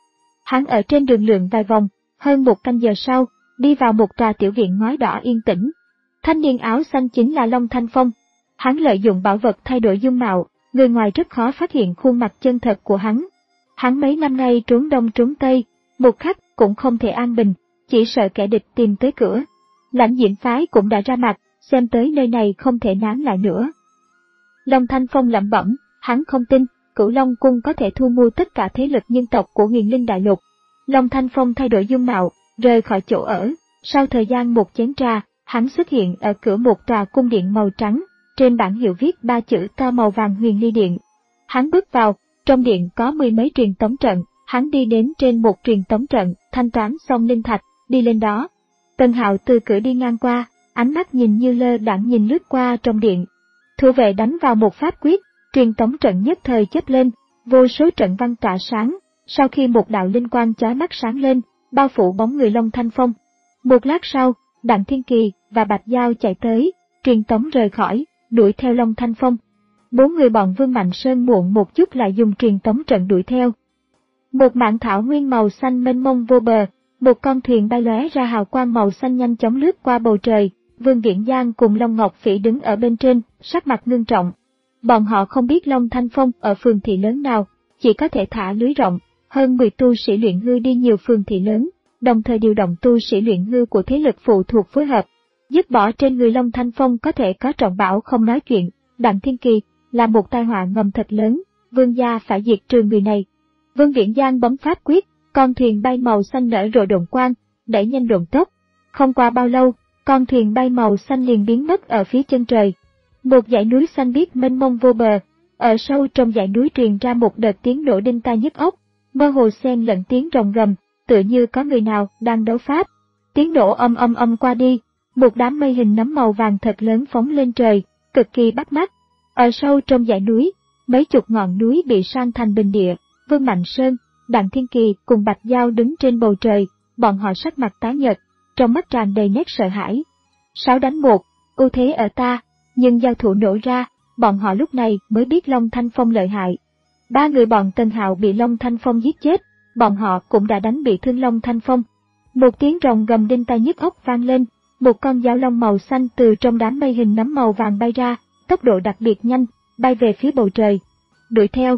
Hắn ở trên đường lượn vài vòng, hơn một canh giờ sau, đi vào một tòa tiểu viện ngói đỏ yên tĩnh. Thanh niên áo xanh chính là Long Thanh Phong. Hắn lợi dụng bảo vật thay đổi dung mạo, người ngoài rất khó phát hiện khuôn mặt chân thật của hắn. Hắn mấy năm nay trốn đông trốn tây, một khắc cũng không thể an bình, chỉ sợ kẻ địch tìm tới cửa. Lãnh Diễm phái cũng đã ra mặt, xem tới nơi này không thể nán lại nữa. Long Thanh Phong lẩm bẩm, hắn không tin Cửu Long Cung có thể thu mua tất cả thế lực nhân tộc của Huyền Linh Đại Lục. Long Thanh Phong thay đổi dung mạo, rời khỏi chỗ ở, sau thời gian một chén trà, hắn xuất hiện ở cửa một tòa cung điện màu trắng, trên bảng hiệu viết ba chữ to màu vàng Huyền Ly Điện. Hắn bước vào, trong điện có mười mấy truyền tống trận, hắn đi đến trên một truyền tống trận, thanh toán xong linh thạch, đi lên đó. Tân Hạo từ cửa đi ngang qua, ánh mắt nhìn như lơ đãng nhìn lướt qua trong điện. Thủ vệ đánh vào một pháp quyết, truyền tống trận nhất thời chớp lên, vô số trận văn tỏa sáng, sau khi một đạo linh quang chói mắt sáng lên, bao phủ bóng người Long Thanh Phong. Một lát sau, Đặng Thiên Kỳ và Bạch Giao chạy tới, truyền tống rời khỏi, đuổi theo Long Thanh Phong. Bốn người bọn Vương Mạnh Sơn muộn một chút lại dùng truyền tống trận đuổi theo. Một mảng thảo nguyên màu xanh mênh mông vô bờ, một con thuyền bay lóe ra hào quang màu xanh nhanh chóng lướt qua bầu trời, Vương Viễn Giang cùng Long Ngọc Phỉ đứng ở bên trên, sắc mặt ngưng trọng. Bọn họ không biết Long Thanh Phong ở phường thị lớn nào, chỉ có thể thả lưới rộng, hơn mười tu sĩ luyện hư đi nhiều phường thị lớn, đồng thời điều động tu sĩ luyện hư của thế lực phụ thuộc phối hợp. Dứt bỏ trên người Long Thanh Phong có thể có trọng bảo không nói chuyện, Đặng Thiên Kỳ là một tai họa ngầm thật lớn, Vương gia phải diệt trừ người này. Vương Viễn Giang bấm pháp quyết, con thuyền bay màu xanh nở rộ độn quang, đẩy nhanh độn tốc. Không qua bao lâu, con thuyền bay màu xanh liền biến mất ở phía chân trời. Một dãy núi xanh biếc mênh mông vô bờ, ở sâu trong dãy núi truyền ra một đợt tiếng nổ đinh tai nhức óc, mơ hồ xen lẫn tiếng rồng gầm, tựa như có người nào đang đấu pháp. Tiếng nổ âm âm âm qua đi, một đám mây hình nấm màu vàng thật lớn phóng lên trời, cực kỳ bắt mắt. Ở sâu trong dãy núi, mấy chục ngọn núi bị san thành bình địa. Vương Mạnh Sơn, Đặng Thiên Kỳ cùng Bạch Giao đứng trên bầu trời, bọn họ sắc mặt tái nhợt, trong mắt tràn đầy nét sợ hãi. Sáu đánh một, ưu thế ở ta, nhưng giao thủ nổ ra, bọn họ lúc này mới biết Long Thanh Phong lợi hại. Ba người bọn Tân Hạo bị Long Thanh Phong giết chết, bọn họ cũng đã đánh bị thương Long Thanh Phong. Một tiếng rồng gầm đinh tai nhức óc vang lên, một con dao long màu xanh từ trong đám mây hình nấm màu vàng bay ra, tốc độ đặc biệt nhanh, bay về phía bầu trời. Đuổi theo.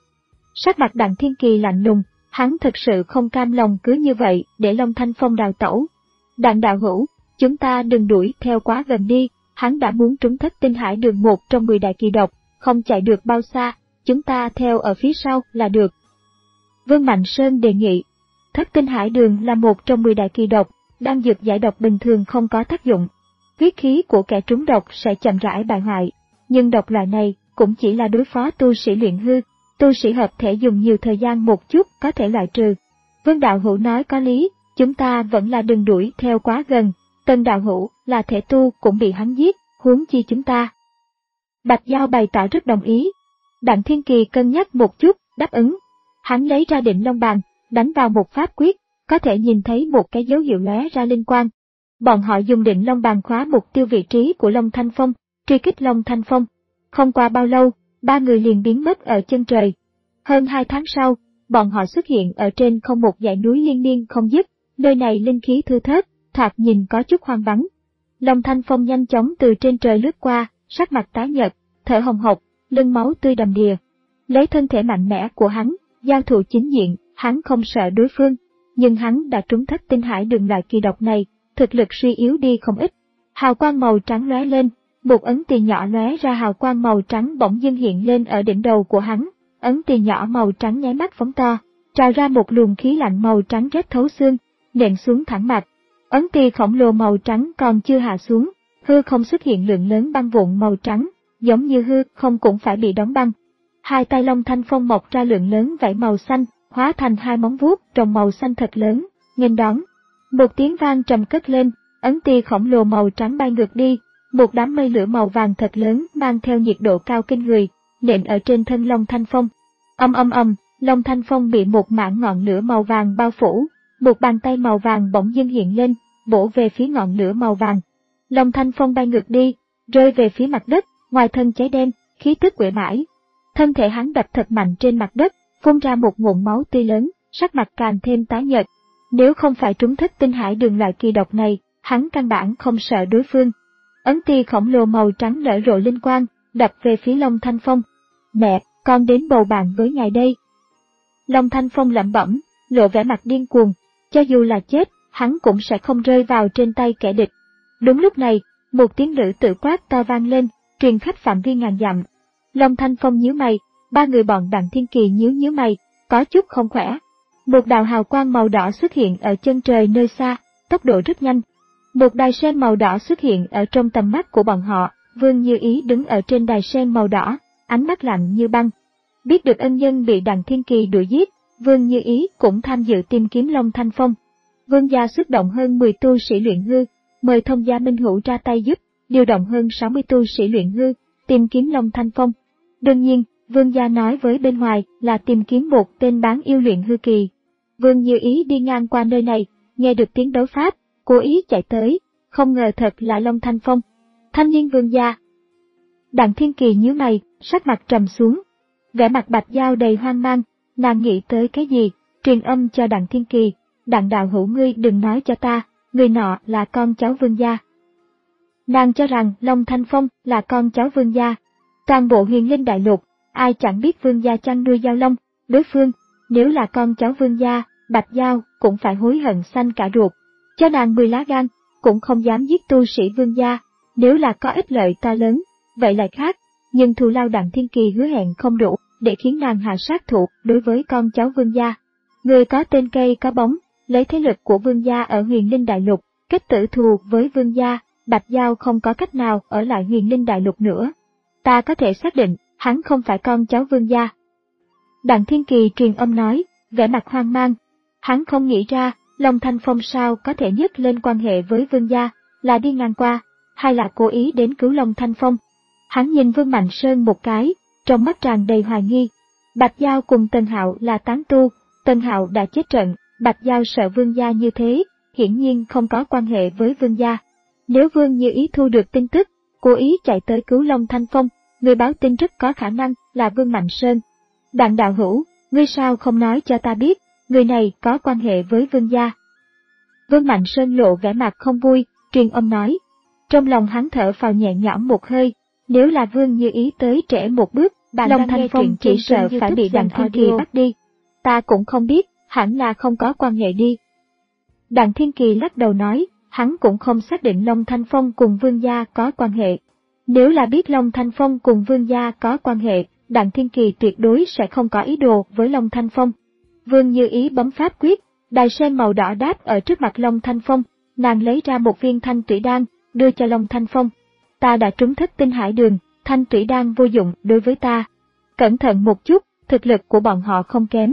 Sắc mặt Đặng Thiên Kỳ lạnh lùng, hắn thực sự không cam lòng cứ như vậy để Long Thanh Phong đào tẩu. Đặng đạo hữu, chúng ta đừng đuổi theo quá gần đi, hắn đã muốn trúng Thất Tinh Hải Đường một trong mười đại kỳ độc, không chạy được bao xa, chúng ta theo ở phía sau là được. Vương Mạnh Sơn đề nghị. Thất Tinh Hải Đường là một trong mười đại kỳ độc, đang dược giải độc bình thường không có tác dụng. Huyết khí của kẻ trúng độc sẽ chậm rãi bại hoại, nhưng độc loại này cũng chỉ là đối phó tu sĩ luyện hư, tu sĩ hợp thể dùng nhiều thời gian một chút có thể loại trừ. Vương đạo hữu nói có lý, chúng ta vẫn là đừng đuổi theo quá gần, Tân đạo hữu là thể tu cũng bị hắn giết, huống chi chúng ta. Bạch Giao bày tỏ rất đồng ý. Đặng Thiên Kỳ cân nhắc một chút, đáp ứng. Hắn lấy ra Định Long Bàn, đánh vào một pháp quyết, có thể nhìn thấy một cái dấu hiệu lóe ra linh quang. Bọn họ dùng Định Long Bàn khóa mục tiêu vị trí của Long Thanh Phong, truy kích Long Thanh Phong. Không qua bao lâu, ba người liền biến mất ở chân trời. Hơn hai tháng sau, bọn họ xuất hiện ở trên không một dãy núi liên miên không dứt, nơi này linh khí thưa thớt, thoạt nhìn có chút hoang vắng. Long Thanh Phong nhanh chóng từ trên trời lướt qua, sắc mặt tái nhợt, thở hồng hộc, lưng máu tươi đầm đìa. Lấy thân thể mạnh mẽ của hắn, giao thủ chính diện, hắn không sợ đối phương, nhưng hắn đã trúng Thất Tinh Hải Đường loại kỳ độc này, thực lực suy yếu đi không ít. Hào quang màu trắng lóe lên, một ấn tiền nhỏ lóe ra hào quang màu trắng bỗng dưng hiện lên ở đỉnh đầu của hắn, ấn tiền nhỏ màu trắng nháy mắt phóng to, trào ra một luồng khí lạnh màu trắng rét thấu xương, nện xuống thẳng mặt. Ấn tiền khổng lồ màu trắng còn chưa hạ xuống, hư không xuất hiện lượng lớn băng vụn màu trắng, giống như hư không cũng phải bị đóng băng. Hai tay Long Thanh Phong mọc ra lượng lớn vảy màu xanh, hóa thành hai móng vuốt trồng màu xanh thật lớn, nghênh đón. Một tiếng vang trầm cất lên, ấn tiền khổng lồ màu trắng bay ngược đi, một đám mây lửa màu vàng thật lớn mang theo nhiệt độ cao kinh người, nện ở trên thân Long Thanh Phong. Âm âm âm, Long Thanh Phong bị một mảng ngọn lửa màu vàng bao phủ, một bàn tay màu vàng bỗng dưng hiện lên, bổ về phía ngọn lửa màu vàng. Long Thanh Phong bay ngược đi, rơi về phía mặt đất, ngoài thân cháy đen, khí tức uể oải. Thân thể hắn đập thật mạnh trên mặt đất, phun ra một nguồn máu tươi lớn, sắc mặt càng thêm tái nhợt. Nếu không phải trúng thất tinh hải đường loại kỳ độc này, hắn căn bản không sợ đối phương. Ấn ti khổng lồ màu trắng nở rộ linh quang, đập về phía Long Thanh Phong. Mẹ, con đến bầu bạn với ngài đây. Long Thanh Phong lẩm bẩm, lộ vẻ mặt điên cuồng, cho dù là chết, hắn cũng sẽ không rơi vào trên tay kẻ địch. Đúng lúc này, một tiếng nữ tử quát to vang lên, truyền khắp phạm vi ngàn dặm. Long Thanh Phong nhíu mày, ba người bọn Đặng Thiên Kỳ nhíu nhíu mày, có chút không khỏe. Một đạo hào quang màu đỏ xuất hiện ở chân trời nơi xa, tốc độ rất nhanh. Một đài sen màu đỏ xuất hiện ở trong tầm mắt của bọn họ, Vương Như Ý đứng ở trên đài sen màu đỏ, ánh mắt lạnh như băng. Biết được ân nhân bị Đặng Thiên Kỳ đuổi giết, Vương Như Ý cũng tham dự tìm kiếm Long Thanh Phong. Vương gia xuất động hơn mười tu sĩ luyện hư, mời Thông gia Minh Hữu ra tay giúp, điều động hơn sáu mươi tu sĩ luyện hư, tìm kiếm Long Thanh Phong. Đương nhiên, Vương gia nói với bên ngoài là tìm kiếm một tên bán yêu luyện hư kỳ. Vương Như Ý đi ngang qua nơi này, nghe được tiếng đấu pháp, cố ý chạy tới, không ngờ thật là Long Thanh Phong. Thanh niên Vương gia. Đặng Thiên Kỳ nhíu mày, sắc mặt trầm xuống. Vẻ mặt Bạch Giao đầy hoang mang, nàng nghĩ tới cái gì, truyền âm cho Đặng Thiên Kỳ, Đặng đạo hữu ngươi đừng nói cho ta, người nọ là con cháu Vương gia. Nàng cho rằng Long Thanh Phong là con cháu Vương gia. Toàn bộ Huyền Linh Đại Lục, ai chẳng biết Vương gia chăn nuôi giao long, đối phương, nếu là con cháu Vương gia, Bạch Giao cũng phải hối hận xanh cả ruột. Cho nàng mười lá gan, cũng không dám giết tu sĩ Vương gia, nếu là có ích lợi to lớn, vậy lại khác, nhưng thù lao Đặng Thiên Kỳ hứa hẹn không đủ để khiến nàng hạ sát thủ đối với con cháu Vương gia. Người có tên cây có bóng, lấy thế lực của Vương gia ở Huyền Linh Đại Lục, kết tử thù với Vương gia, Bạch Giao không có cách nào ở lại Huyền Linh Đại Lục nữa. Ta có thể xác định, hắn không phải con cháu Vương gia. Đặng Thiên Kỳ truyền âm nói, vẻ mặt hoang mang. Hắn không nghĩ ra, Long Thanh Phong sao có thể nhấc lên quan hệ với Vương gia, là đi ngang qua, hay là cố ý đến cứu Long Thanh Phong. Hắn nhìn Vương Mạnh Sơn một cái, trong mắt tràn đầy hoài nghi. Bạch Giao cùng Tân Hạo là tán tu, Tân Hạo đã chết trận, Bạch Giao sợ Vương gia như thế, hiển nhiên không có quan hệ với Vương gia. Nếu Vương Như Ý thu được tin tức, cố ý chạy tới cứu Long Thanh Phong, người báo tin rất có khả năng là Vương Mạnh Sơn. Đặng đạo hữu, ngươi sao không nói cho ta biết, người này có quan hệ với Vương gia. Vương Mạnh Sơn lộ vẻ mặt không vui, truyền âm nói. Trong lòng hắn thở phào nhẹ nhõm một hơi, nếu là Vương Như Ý tới trễ một bước, Long Thanh Phong chỉ sợ phải bị Đặng Thiên Kỳ bắt đi. Ta cũng không biết, hẳn là không có quan hệ đi. Đặng Thiên Kỳ lắc đầu nói, hắn cũng không xác định Long Thanh Phong cùng Vương gia có quan hệ. Nếu là biết Long Thanh Phong cùng Vương gia có quan hệ, Đặng Thiên Kỳ tuyệt đối sẽ không có ý đồ với Long Thanh Phong. Vương Như Ý bấm pháp quyết, đài sen màu đỏ đáp ở trước mặt Long Thanh Phong, nàng lấy ra một viên thanh thủy đan, đưa cho Long Thanh Phong. Ta đã trúng thất tinh hải đường, thanh thủy đan vô dụng đối với ta. Cẩn thận một chút, thực lực của bọn họ không kém.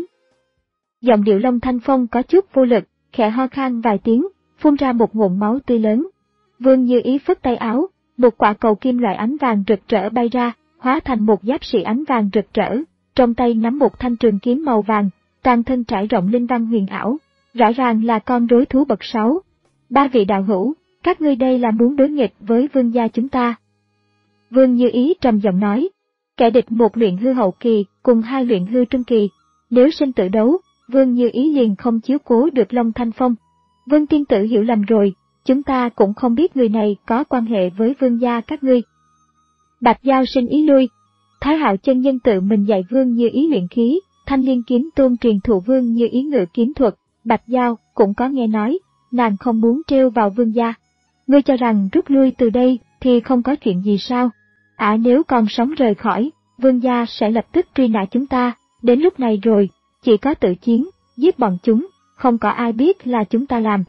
Giọng điệu Long Thanh Phong có chút vô lực, khẽ ho khan vài tiếng, phun ra một ngụm máu tươi lớn. Vương Như Ý phất tay áo, một quả cầu kim loại ánh vàng rực rỡ bay ra, hóa thành một giáp sĩ ánh vàng rực rỡ, trong tay nắm một thanh trường kiếm màu vàng, toàn thân trải rộng linh văn huyền ảo, rõ ràng là con rối thú bậc sáu. Ba vị đạo hữu, các ngươi đây là muốn đối nghịch với Vương gia chúng ta. Vương Như Ý trầm giọng nói, kẻ địch một luyện hư hậu kỳ cùng hai luyện hư trung kỳ, nếu sinh tử đấu, Vương Như Ý liền không chiếu cố được Long Thanh Phong. Vương tiên tử hiểu lầm rồi, chúng ta cũng không biết người này có quan hệ với Vương gia các ngươi. Bạch Giao sinh ý lui, Thái Hạo chân nhân tự mình dạy Vương Như Ý luyện khí, Thanh Liên kiếm tôn truyền thụ Vương Như Ý ngự kiếm thuật, Bạch Giao cũng có nghe nói, nàng không muốn trêu vào Vương gia. Ngươi cho rằng rút lui từ đây thì không có chuyện gì sao? À, nếu còn sống rời khỏi, Vương gia sẽ lập tức truy nã chúng ta, đến lúc này rồi, chỉ có tự chiến, giết bọn chúng, không có ai biết là chúng ta làm.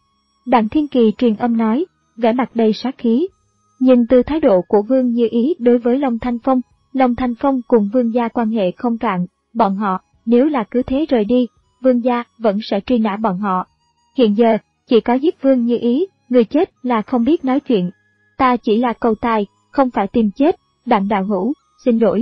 Đặng Thiên Kỳ truyền âm nói, vẻ mặt đầy sát khí. Nhưng từ thái độ của Vương Như Ý đối với Long Thanh Phong, Long Thanh Phong cùng Vương gia quan hệ không cạn, bọn họ, nếu là cứ thế rời đi, Vương gia vẫn sẽ truy nã bọn họ. Hiện giờ, chỉ có giết Vương Như Ý, người chết là không biết nói chuyện. Ta chỉ là cầu tài, không phải tìm chết, Đặng đạo hữu, xin lỗi.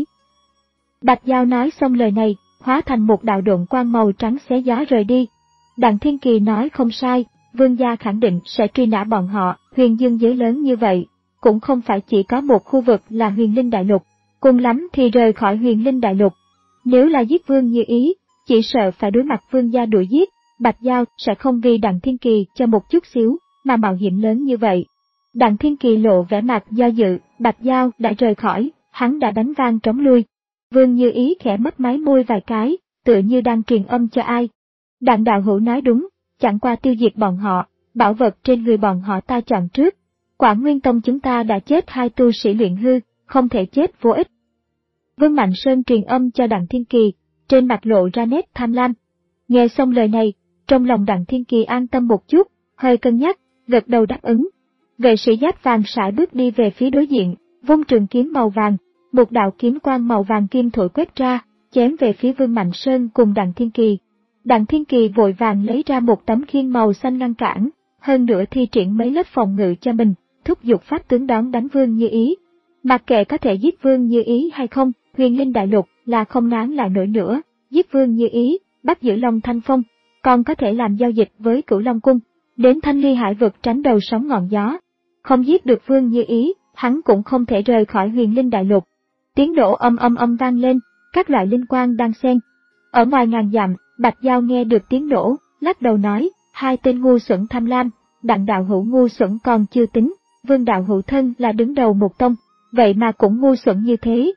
Bạch Giao nói xong lời này, hóa thành một đạo độn quang màu trắng xé gió rời đi. Đặng Thiên Kỳ nói không sai, Vương gia khẳng định sẽ truy nã bọn họ, huyền dương giới lớn như vậy, cũng không phải chỉ có một khu vực là Huyền Linh Đại Lục, cùng lắm thì rời khỏi Huyền Linh Đại Lục. Nếu là giết Vương Như Ý, chỉ sợ phải đối mặt Vương gia đuổi giết, Bạch Giao sẽ không vì Đặng Thiên Kỳ cho một chút xíu mà mạo hiểm lớn như vậy. Đặng Thiên Kỳ lộ vẻ mặt do dự, Bạch Giao đã rời khỏi, hắn đã đánh vang trống lui. Vương Như Ý khẽ mấp máy môi vài cái, tựa như đang truyền âm cho ai. Đặng đạo hữu nói đúng, chẳng qua tiêu diệt bọn họ, bảo vật trên người bọn họ ta chọn trước. Quảng Nguyên Tông chúng ta đã chết hai tu sĩ luyện hư, không thể chết vô ích. Vương Mạnh Sơn truyền âm cho Đặng Thiên Kỳ, trên mặt lộ ra nét tham lam. Nghe xong lời này, trong lòng Đặng Thiên Kỳ an tâm một chút, hơi cân nhắc, gật đầu đáp ứng. Vệ sĩ giáp vàng sải bước đi về phía đối diện, vung trường kiếm màu vàng, một đạo kiếm quang màu vàng kim thổi quét ra, chém về phía Vương Mạnh Sơn cùng Đặng Thiên Kỳ. Đặng Thiên Kỳ vội vàng lấy ra một tấm khiên màu xanh ngăn cản, hơn nữa thi triển mấy lớp phòng ngự cho mình, thúc giục pháp tướng đón đánh Vương Như Ý. Mặc kệ có thể giết Vương Như Ý hay không, Huyền Linh Đại Lục là không nán lại nổi nữa, giết Vương Như Ý, bắt giữ Long Thanh Phong, còn có thể làm giao dịch với Cửu Long Cung, đến Thanh Ly Hải vực tránh đầu sóng ngọn gió. Không giết được Vương Như Ý, hắn cũng không thể rời khỏi Huyền Linh Đại Lục. Tiếng nổ âm âm âm vang lên, các loại linh quang đang xen. Ở ngoài ngàn dặm, Bạch Giao nghe được tiếng nổ, lắc đầu nói, hai tên ngu xuẩn tham lam, Đặng đạo hữu ngu xuẩn còn chưa tính, Vương đạo hữu thân là đứng đầu một tông, vậy mà cũng ngu xuẩn như thế.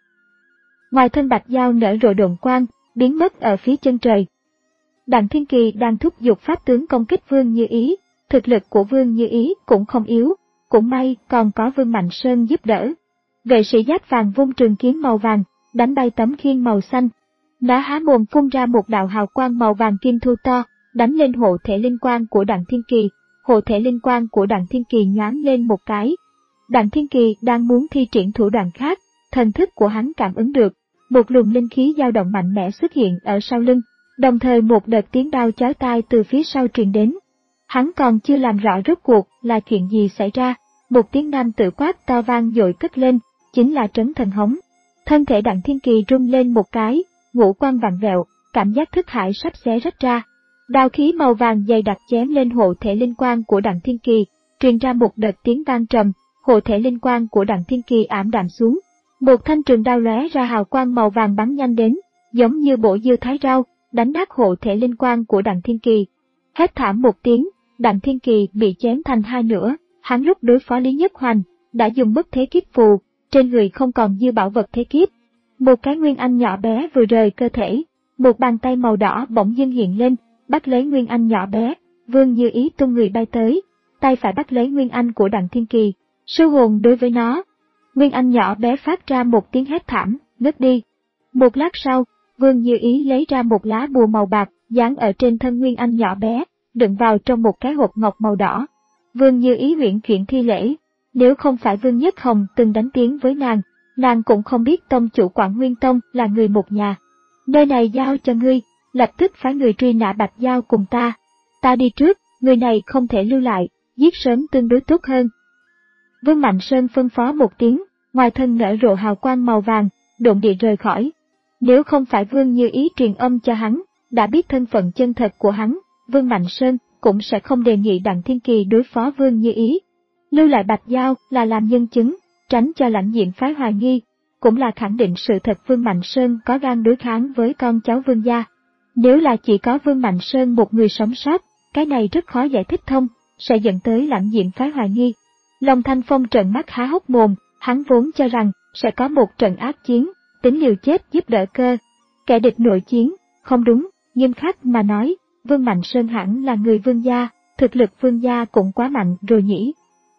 Ngoài thân Bạch Giao nở rộ độn quang, biến mất ở phía chân trời. Đặng Thiên Kỳ đang thúc giục pháp tướng công kích Vương Như Ý, thực lực của Vương Như Ý cũng không yếu, cũng may còn có Vương Mạnh Sơn giúp đỡ. Vệ sĩ giáp vàng vung trường kiếm màu vàng, đánh bay tấm khiên màu xanh. Nó há mồm phun ra một đạo hào quang màu vàng kim thu to, đánh lên hộ thể linh quang của Đặng Thiên Kỳ. Hộ thể linh quang của Đặng Thiên Kỳ nhoáng lên một cái. Đặng Thiên Kỳ đang muốn thi triển thủ đoạn khác, thần thức của hắn cảm ứng được, một luồng linh khí dao động mạnh mẽ xuất hiện ở sau lưng, đồng thời một đợt tiếng đao chói tai từ phía sau truyền đến. Hắn còn chưa làm rõ rốt cuộc là chuyện gì xảy ra, một tiếng nam tử quát to vang dội cất lên, chính là Trấn Thần Hống. Thân thể Đặng Thiên Kỳ rung lên một cái, ngũ quan vặn vẹo, cảm giác thức hải sắp xé rách ra. Đao khí màu vàng dày đặc chém lên hộ thể linh quang của Đặng Thiên Kỳ, truyền ra một đợt tiếng vang trầm, hộ thể linh quang của Đặng Thiên Kỳ ảm đạm xuống. Một thanh trường đao lóe ra hào quang màu vàng bắn nhanh đến, giống như bổ dưa thái rau, đánh nát hộ thể linh quang của Đặng Thiên Kỳ. Hét thảm một tiếng, Đặng Thiên Kỳ bị chém thành hai nửa. Hắn lúc đối phó Lý Nhất Hoành đã dùng bất thế kiếp phù, trên người không còn dư bảo vật thế kiếp. Một cái Nguyên Anh nhỏ bé vừa rời cơ thể, một bàn tay màu đỏ bỗng dưng hiện lên, bắt lấy Nguyên Anh nhỏ bé. Vương Như Ý tung người bay tới, tay phải bắt lấy Nguyên Anh của Đặng Thiên Kỳ, sư hồn đối với nó. Nguyên Anh nhỏ bé phát ra một tiếng hét thảm, ngất đi. Một lát sau, Vương Như Ý lấy ra một lá bùa màu bạc, dán ở trên thân Nguyên Anh nhỏ bé, đựng vào trong một cái hộp ngọc màu đỏ. Vương Như Ý uyển chuyển thi lễ, nếu không phải Vương Nhất Hồng từng đánh tiếng với nàng, nàng cũng không biết tông chủ Quảng Nguyên Tông là người một nhà. Nơi này giao cho ngươi, lập tức phái người truy nã Bạch Giao cùng ta. Ta đi trước, người này không thể lưu lại, giết sớm tương đối tốt hơn. Vương Mạnh Sơn phân phó một tiếng, ngoài thân nở rộ hào quang màu vàng, độn địa rời khỏi. Nếu không phải Vương Như Ý truyền âm cho hắn, đã biết thân phận chân thật của hắn, Vương Mạnh Sơn cũng sẽ không đề nghị Đặng Thiên Kỳ đối phó Vương Như Ý. Lưu lại Bạch Giao là làm nhân chứng, tránh cho lãnh diện phái hoài nghi, cũng là khẳng định sự thật Vương Mạnh Sơn có gan đối kháng với con cháu Vương gia. Nếu là chỉ có Vương Mạnh Sơn một người sống sót, cái này rất khó giải thích thông, sẽ dẫn tới lãnh diện phái hoài nghi. Long Thanh Phong trợn mắt há hốc mồm, hắn vốn cho rằng sẽ có một trận ác chiến, tính liều chết giúp đỡ cơ. Kẻ địch nội chiến, không đúng, nghiêm khắc mà nói, Vương Mạnh Sơn hẳn là người Vương gia, thực lực Vương gia cũng quá mạnh rồi nhỉ.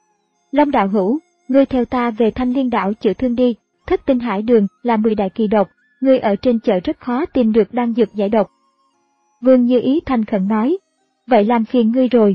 Long đạo hữu, ngươi theo ta về Thanh Liên đảo chữa thương đi, Thất Tinh Hải Đường là mười đại kỳ độc, ngươi ở trên chợ rất khó tìm được đan dược giải độc. Vương Như Ý thành khẩn nói, vậy làm phiền ngươi rồi.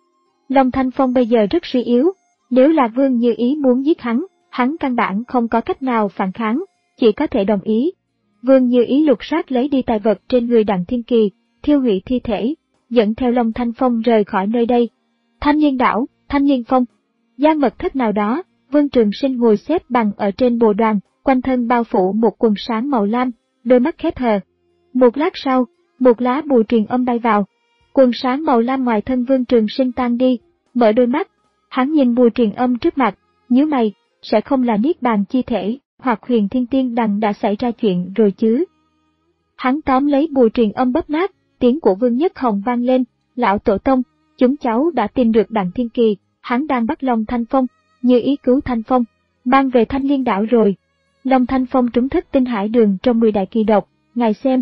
Long Thanh Phong bây giờ rất suy yếu, nếu là Vương Như Ý muốn giết hắn, hắn căn bản không có cách nào phản kháng, chỉ có thể đồng ý. Vương Như Ý lục soát lấy đi tài vật trên người Đặng Thiên Kỳ, thiêu hủy thi thể, dẫn theo Long Thanh Phong rời khỏi nơi đây. Thanh Liên đảo, Thanh Liên Phong, gian mật thất nào đó, Vương Trường Sinh ngồi xếp bằng ở trên bồ đoàn, quanh thân bao phủ một quần sáng màu lam, đôi mắt khép hờ. Một lát sau, một lá bùa truyền âm bay vào, quần sáng màu lam ngoài thân Vương Trường Sinh tan đi, mở đôi mắt, hắn nhìn bùa truyền âm trước mặt, nhíu mày, sẽ không là Niết Bàn chi thể, hoặc Huyền Thiên Tiên Đằng đã xảy ra chuyện rồi chứ. Hắn tóm lấy bùa truyền âm bóp nát, tiếng của Vương Nhất Hồng vang lên, lão tổ tông, chúng cháu đã tìm được Đặng Thiên Kỳ, hắn đang bắt Long Thanh Phong, Như Ý cứu Thanh Phong, mang về Thanh Liên đảo rồi. Long Thanh Phong trúng thất tinh hải đường trong mười đại kỳ độc, ngài xem.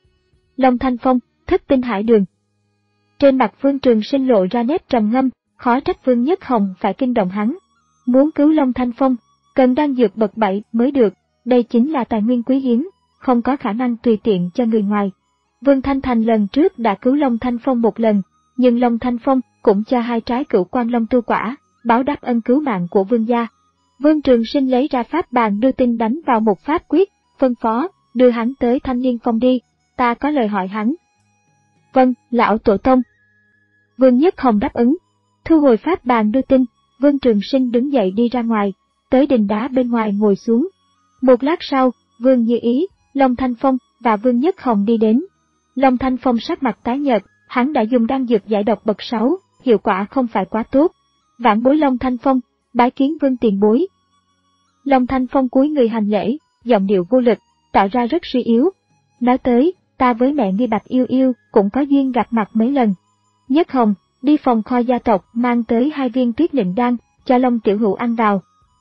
Long Thanh Phong, thất tinh hải đường. Trên mặt Vương Trường Sinh lộ ra nét trầm ngâm, khó trách Vương Nhất Hồng phải kinh động hắn. Muốn cứu Long Thanh Phong, cần đan dược bậc bảy mới được, đây chính là tài nguyên quý hiếm, không có khả năng tùy tiện cho người ngoài. Vương Thanh Thành lần trước đã cứu Long Thanh Phong một lần, nhưng Long Thanh Phong cũng cho hai trái cửu quan long tu quả, báo đáp ân cứu mạng của Vương gia. Vương Trường Sinh lấy ra pháp bàn đưa tin đánh vào một pháp quyết, phân phó, đưa hắn tới Thanh Liên Phong đi, ta có lời hỏi hắn. Vâng, lão tổ tông. Vương Nhất Hồng đáp ứng, thu hồi pháp bàn đưa tin, Vương Trường Sinh đứng dậy đi ra ngoài, tới đình đá bên ngoài ngồi xuống. Một lát sau, Vương Như Ý, Long Thanh Phong và Vương Nhất Hồng đi đến. Long Thanh Phong sắc mặt tái nhợt, hắn đã dùng đan dược giải độc bậc sáu, hiệu quả không phải quá tốt. Vãn bối Long Thanh Phong, bái kiến Vương tiền bối. Long Thanh Phong cúi người hành lễ, giọng điệu vô lực, tạo ra rất suy yếu. Nói tới, ta với mẹ ngươi Bạch Yêu Yêu cũng có duyên gặp mặt mấy lần. Nhất Hồng, đi phòng kho gia tộc mang tới hai viên tuyết lệnh đan, cho Long Tiểu Hữu ăn vào.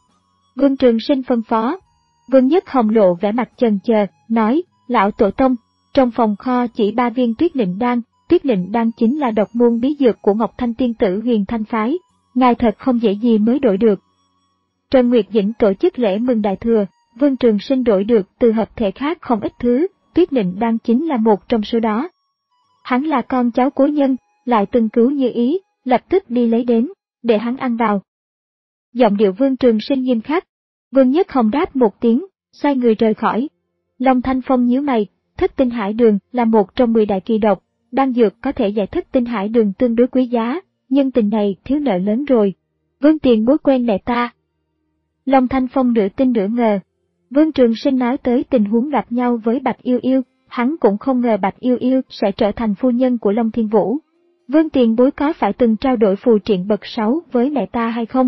Vương Trường Sinh phân phó. Vương Nhất Hồng lộ vẻ mặt chần chờ, nói, lão tổ tông, trong phòng kho chỉ ba viên tuyết lệnh đan, tuyết lệnh đan chính là độc môn bí dược của Ngọc Thanh Tiên Tử Huyền Thanh Phái, ngài thật không dễ gì mới đổi được. Trần Nguyệt Dĩnh tổ chức lễ mừng đại thừa, Vương Trường Sinh đổi được từ hợp thể khác không ít thứ, tuyết lệnh đan chính là một trong số đó. Hắn là con cháu cố nhân, lại từng cứu Như Ý, lập tức đi lấy đến, để hắn ăn vào. Giọng điệu Vương Trường Sinh nghiêm khắc. Vương Nhất Hồng đáp một tiếng, xoay người rời khỏi. Long Thanh Phong nhíu mày, thất tinh hải đường là một trong mười đại kỳ độc, đan dược có thể giải thất tinh hải đường tương đối quý giá, nhưng tình này thiếu nợ lớn rồi. Vương tiền bối quen mẹ ta. Long Thanh Phong nửa tin nửa ngờ. Vương Trường Sinh nói tới tình huống gặp nhau với Bạch Yêu Yêu, hắn cũng không ngờ Bạch Yêu Yêu sẽ trở thành phu nhân của Long Thiên Vũ. Vương tiền bối có phải từng trao đổi phù triện bậc sáu với mẹ ta hay không?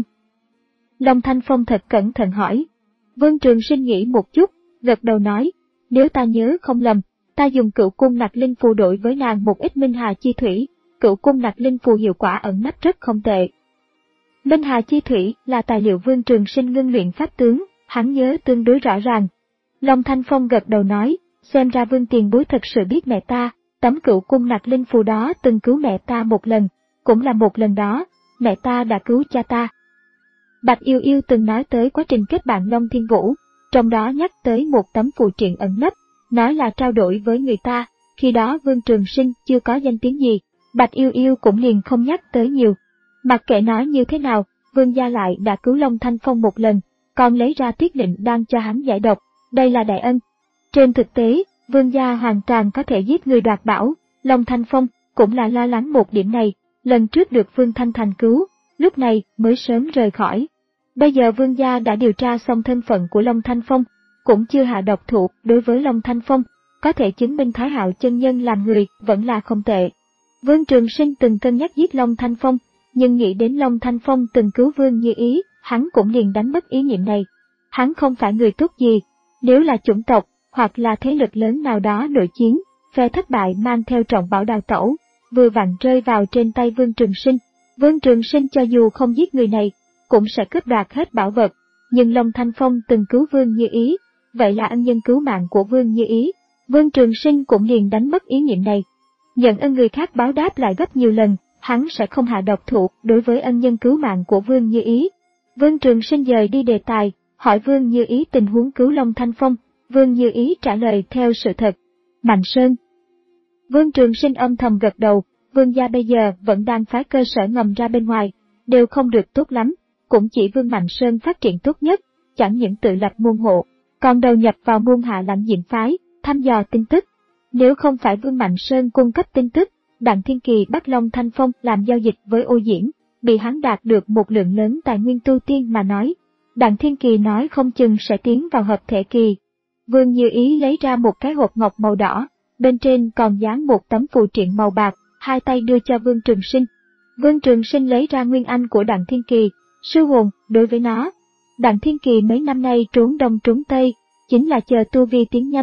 Long Thanh Phong thật cẩn thận hỏi. Vương Trường Sinh nghĩ một chút, gật đầu nói, nếu ta nhớ không lầm, ta dùng cửu cung nặc linh phù đổi với nàng một ít minh hà chi thủy, cửu cung nặc linh phù hiệu quả ẩn nấp rất không tệ. Minh hà chi thủy là tài liệu Vương Trường Sinh ngưng luyện pháp tướng, hắn nhớ tương đối rõ ràng. Long Thanh Phong gật đầu nói, xem ra Vương tiền bối thật sự biết mẹ ta, tấm cửu cung nặc linh phù đó từng cứu mẹ ta một lần, cũng là một lần đó, mẹ ta đã cứu cha ta. Bạch Yêu Yêu từng nói tới quá trình kết bạn Long Thiên Vũ, trong đó nhắc tới một tấm phù triện ẩn nấp, nói là trao đổi với người ta, khi đó Vương Trường Sinh chưa có danh tiếng gì, Bạch Yêu Yêu cũng liền không nhắc tới nhiều. Mặc kệ nói như thế nào, Vương gia lại đã cứu Long Thanh Phong một lần, còn lấy ra tuyết lệnh đan cho hắn giải độc, đây là đại ân. Trên thực tế, Vương gia hoàn toàn có thể giết người đoạt bảo, Long Thanh Phong cũng là lo lắng một điểm này, lần trước được Vương Thanh Thành cứu, lúc này mới sớm rời khỏi. Bây giờ Vương gia đã điều tra xong thân phận của Long Thanh Phong, cũng chưa hạ độc thủ đối với Long Thanh Phong, có thể chứng minh Thái Hạo chân nhân làm người vẫn là không tệ. Vương Trường Sinh từng cân nhắc giết Long Thanh Phong, nhưng nghĩ đến Long Thanh Phong từng cứu Vương Như Ý, hắn cũng liền đánh mất ý niệm này. Hắn không phải người tốt gì, nếu là chủng tộc, hoặc là thế lực lớn nào đó nội chiến, phe thất bại mang theo trọng bảo đào tẩu, vừa vặn rơi vào trên tay Vương Trường Sinh. Vương Trường Sinh cho dù không giết người này, cũng sẽ cướp đoạt hết bảo vật, nhưng Long Thanh Phong từng cứu Vương Như Ý, vậy là ân nhân cứu mạng của Vương Như Ý. Vương Trường Sinh cũng liền đánh mất ý niệm này. Nhận ân người khác báo đáp lại gấp nhiều lần, hắn sẽ không hạ độc thủ đối với ân nhân cứu mạng của Vương Như Ý. Vương Trường Sinh dời đi đề tài, hỏi Vương Như Ý tình huống cứu Long Thanh Phong. Vương Như Ý trả lời theo sự thật. Mạnh Sơn. Vương Trường Sinh âm thầm gật đầu, Vương gia bây giờ vẫn đang phái cơ sở ngầm ra bên ngoài, đều không được tốt lắm, cũng chỉ Vương Mạnh Sơn phát triển tốt nhất, chẳng những tự lập môn hộ, còn đầu nhập vào môn hạ lãnh diệm phái, thăm dò tin tức. Nếu không phải Vương Mạnh Sơn cung cấp tin tức, Đặng Thiên Kỳ bắt Long Thanh Phong làm giao dịch với Ô Diễn, bị hắn đạt được một lượng lớn tài nguyên tu tiên mà nói. Đặng Thiên Kỳ nói không chừng sẽ tiến vào hợp thể kỳ. Vương Như Ý lấy ra một cái hộp ngọc màu đỏ, bên trên còn dán một tấm phù triện màu bạc, hai tay đưa cho Vương Trường Sinh. Vương Trường Sinh lấy ra nguyên anh của Đặng Thiên Kỳ, sư hồn đối với nó. Đặng Thiên Kỳ mấy năm nay trốn đông trốn tây, chính là chờ tu vi tiến nhanh,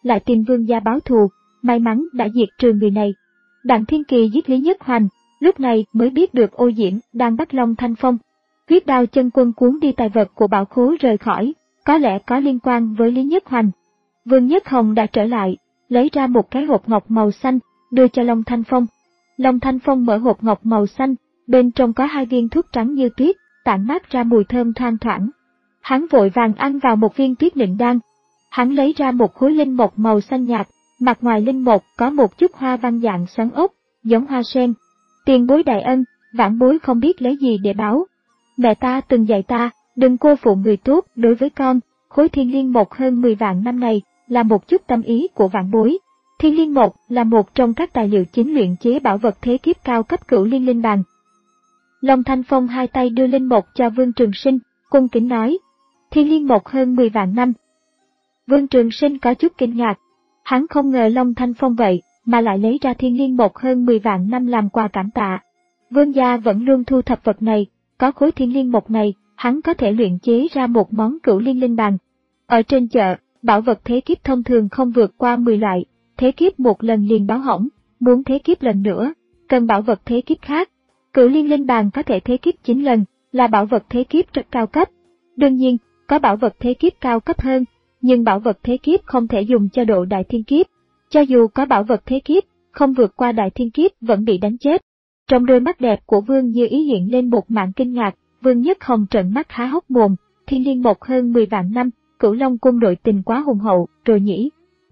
lại tìm Vương gia báo thù, may mắn đã diệt trừ người này. Đặng Thiên Kỳ giết Lý Nhất Hoành, lúc này mới biết được Ô Diễm đang bắt Long Thanh Phong. Huyết đao chân quân cuốn đi tài vật của bảo khố rời khỏi, có lẽ có liên quan với Lý Nhất Hoành. Vương Nhất Hồng đã trở lại, lấy ra một cái hộp ngọc màu xanh, đưa cho Long Thanh Phong. Long Thanh Phong mở hộp ngọc màu xanh, bên trong có hai viên thuốc trắng như tuyết, tản mát ra mùi thơm thoang thoảng. Hắn vội vàng ăn vào một viên tuyết định đan. Hắn lấy ra một khối linh mộc màu xanh nhạt, mặt ngoài linh mộc có một chút hoa văn dạng xoắn ốc, giống hoa sen. Tiền bối đại ân, vãn bối không biết lấy gì để báo. Mẹ ta từng dạy ta, đừng cô phụ người tốt đối với con, khối thiên liên mộc hơn mười vạn năm này, là một chút tâm ý của vãn bối. Thiên liên mộc là một trong các tài liệu chính luyện chế bảo vật thế kiếp cao cấp cửu liên linh bàn. Long Thanh Phong hai tay đưa linh mộc cho Vương Trường Sinh, cung kính nói, thiên liên mộc hơn mười vạn năm. Vương Trường Sinh có chút kinh ngạc, hắn không ngờ Long Thanh Phong vậy, mà lại lấy ra thiên liên mộc hơn mười vạn năm làm quà cảm tạ. Vương gia vẫn luôn thu thập vật này, có khối thiên liên mộc này, hắn có thể luyện chế ra một món cửu liên linh bàn. Ở trên chợ, bảo vật thế kiếp thông thường không vượt qua mười loại, thế kiếp một lần liền báo hỏng, muốn thế kiếp lần nữa, cần bảo vật thế kiếp khác. Cửu liên linh bàn có thể thế kiếp chín lần, là bảo vật thế kiếp rất cao cấp. Đương nhiên, có bảo vật thế kiếp cao cấp hơn, nhưng bảo vật thế kiếp không thể dùng cho độ đại thiên kiếp. Cho dù có bảo vật thế kiếp, không vượt qua đại thiên kiếp vẫn bị đánh chết. Trong đôi mắt đẹp của Vương Như Ý hiện lên một mảng kinh ngạc, Vương Nhất Hồng trợn mắt há hốc mồm, thiên liên mộc hơn mười vạn năm, Cửu Long cung nội tình quá hùng hậu, rồi nhỉ.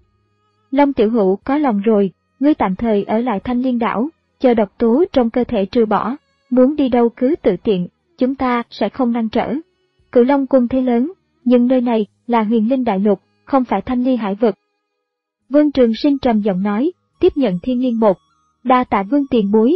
Long tiểu hữu có lòng rồi, ngươi tạm thời ở lại Thanh Liên đảo, chờ độc tố trong cơ thể trừ bỏ, muốn đi đâu cứ tự tiện, chúng ta sẽ không ngăn trở. Cửu Long cung thế lớn, nhưng nơi này là Huyền Linh đại lục, không phải Thanh Ly hải vực. Vương Trường Sinh trầm giọng nói, tiếp nhận thiên liên mộc, đa tạ Vương tiền bối.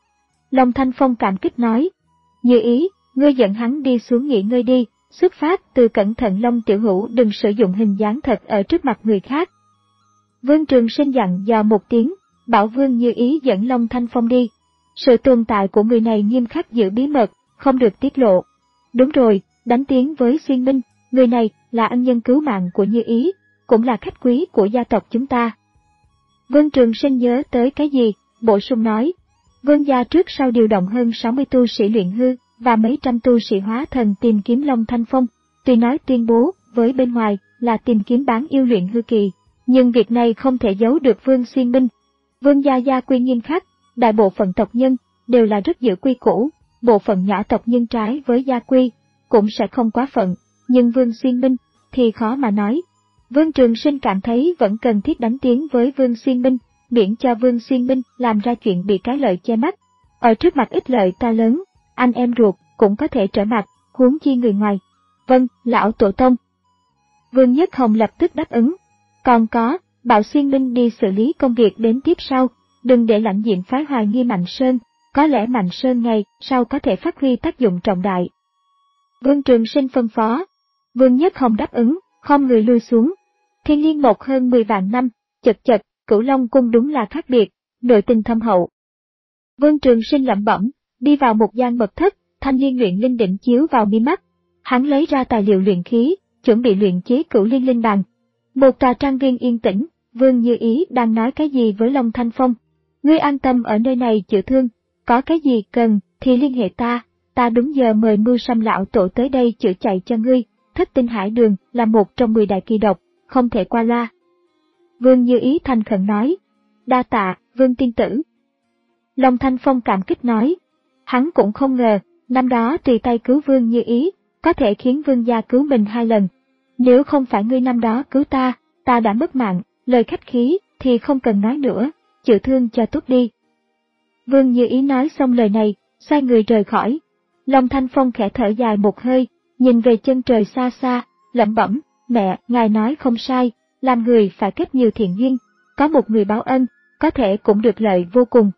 Long Thanh Phong cảm kích nói, Như Ý, ngươi dẫn hắn đi xuống nghỉ ngơi đi, xuất phát từ cẩn thận Long tiểu hữu đừng sử dụng hình dáng thật ở trước mặt người khác. Vương Trường Sinh dặn dò một tiếng, bảo Vương Như Ý dẫn Long Thanh Phong đi. Sự tồn tại của người này nghiêm khắc giữ bí mật, không được tiết lộ. Đúng rồi, đánh tiếng với Xuyên Minh, người này là ân nhân cứu mạng của Như Ý, cũng là khách quý của gia tộc chúng ta. Vương Trường Sinh nhớ tới cái gì, bổ sung nói, Vương gia trước sau điều động hơn sáu mươi tu sĩ luyện hư và mấy trăm tu sĩ hóa thần tìm kiếm Long Thanh Phong, tuy nói tuyên bố với bên ngoài là tìm kiếm bán yêu luyện hư kỳ, nhưng việc này không thể giấu được Vương Xuyên Minh. Vương gia gia quy nghiêm khắc, đại bộ phận tộc nhân đều là rất giữ quy củ, bộ phận nhỏ tộc nhân trái với gia quy cũng sẽ không quá phận, nhưng Vương Xuyên Minh thì khó mà nói. Vương Trường Sinh cảm thấy vẫn cần thiết đánh tiếng với Vương Xuyên Minh, miễn cho Vương Xuyên Minh làm ra chuyện bị cái lợi che mắt. Ở trước mặt ít lợi to lớn, anh em ruột cũng có thể trở mặt, huống chi người ngoài. Vâng, lão tổ tông. Vương Nhất Hồng lập tức đáp ứng. Còn có, bảo Xuyên Minh đi xử lý công việc đến tiếp sau, đừng để lãnh diện phái hoài nghi Mạnh Sơn, có lẽ Mạnh Sơn ngày sau có thể phát huy tác dụng trọng đại. Vương Trường Sinh phân phó. Vương Nhất Hồng đáp ứng, không người lui xuống. Thiên liên mộc hơn mười vạn năm, chật chật, Cửu Long cung đúng là khác biệt, nội tình thâm hậu. Vương Trường Sinh lẩm bẩm, đi vào một gian mật thất, thanh liên luyện linh đỉnh chiếu vào mi mắt. Hắn lấy ra tài liệu luyện khí, chuẩn bị luyện chế cửu liên linh bàn. Một tòa trang viên yên tĩnh, Vương Như Ý đang nói cái gì với Long Thanh Phong. Ngươi an tâm ở nơi này chữa thương, có cái gì cần thì liên hệ ta, ta đúng giờ mời Mưu Sâm lão tổ tới đây chữa chạy cho ngươi. Thất tinh hải đường là một trong mười đại kỳ độc, không thể qua loa. Vương Như Ý thành khẩn nói, đa tạ, Vương tiên tử. Long Thanh Phong cảm kích nói, hắn cũng không ngờ, năm đó tùy tay cứu Vương Như Ý, có thể khiến Vương gia cứu mình hai lần. Nếu không phải ngươi năm đó cứu ta, ta đã mất mạng, lời khách khí thì không cần nói nữa, chữa thương cho tốt đi. Vương Như Ý nói xong lời này, xoay người rời khỏi. Long Thanh Phong khẽ thở dài một hơi, nhìn về chân trời xa xa, lẩm bẩm, mẹ, ngài nói không sai, làm người phải kết nhiều thiện duyên, có một người báo ân, có thể cũng được lợi vô cùng.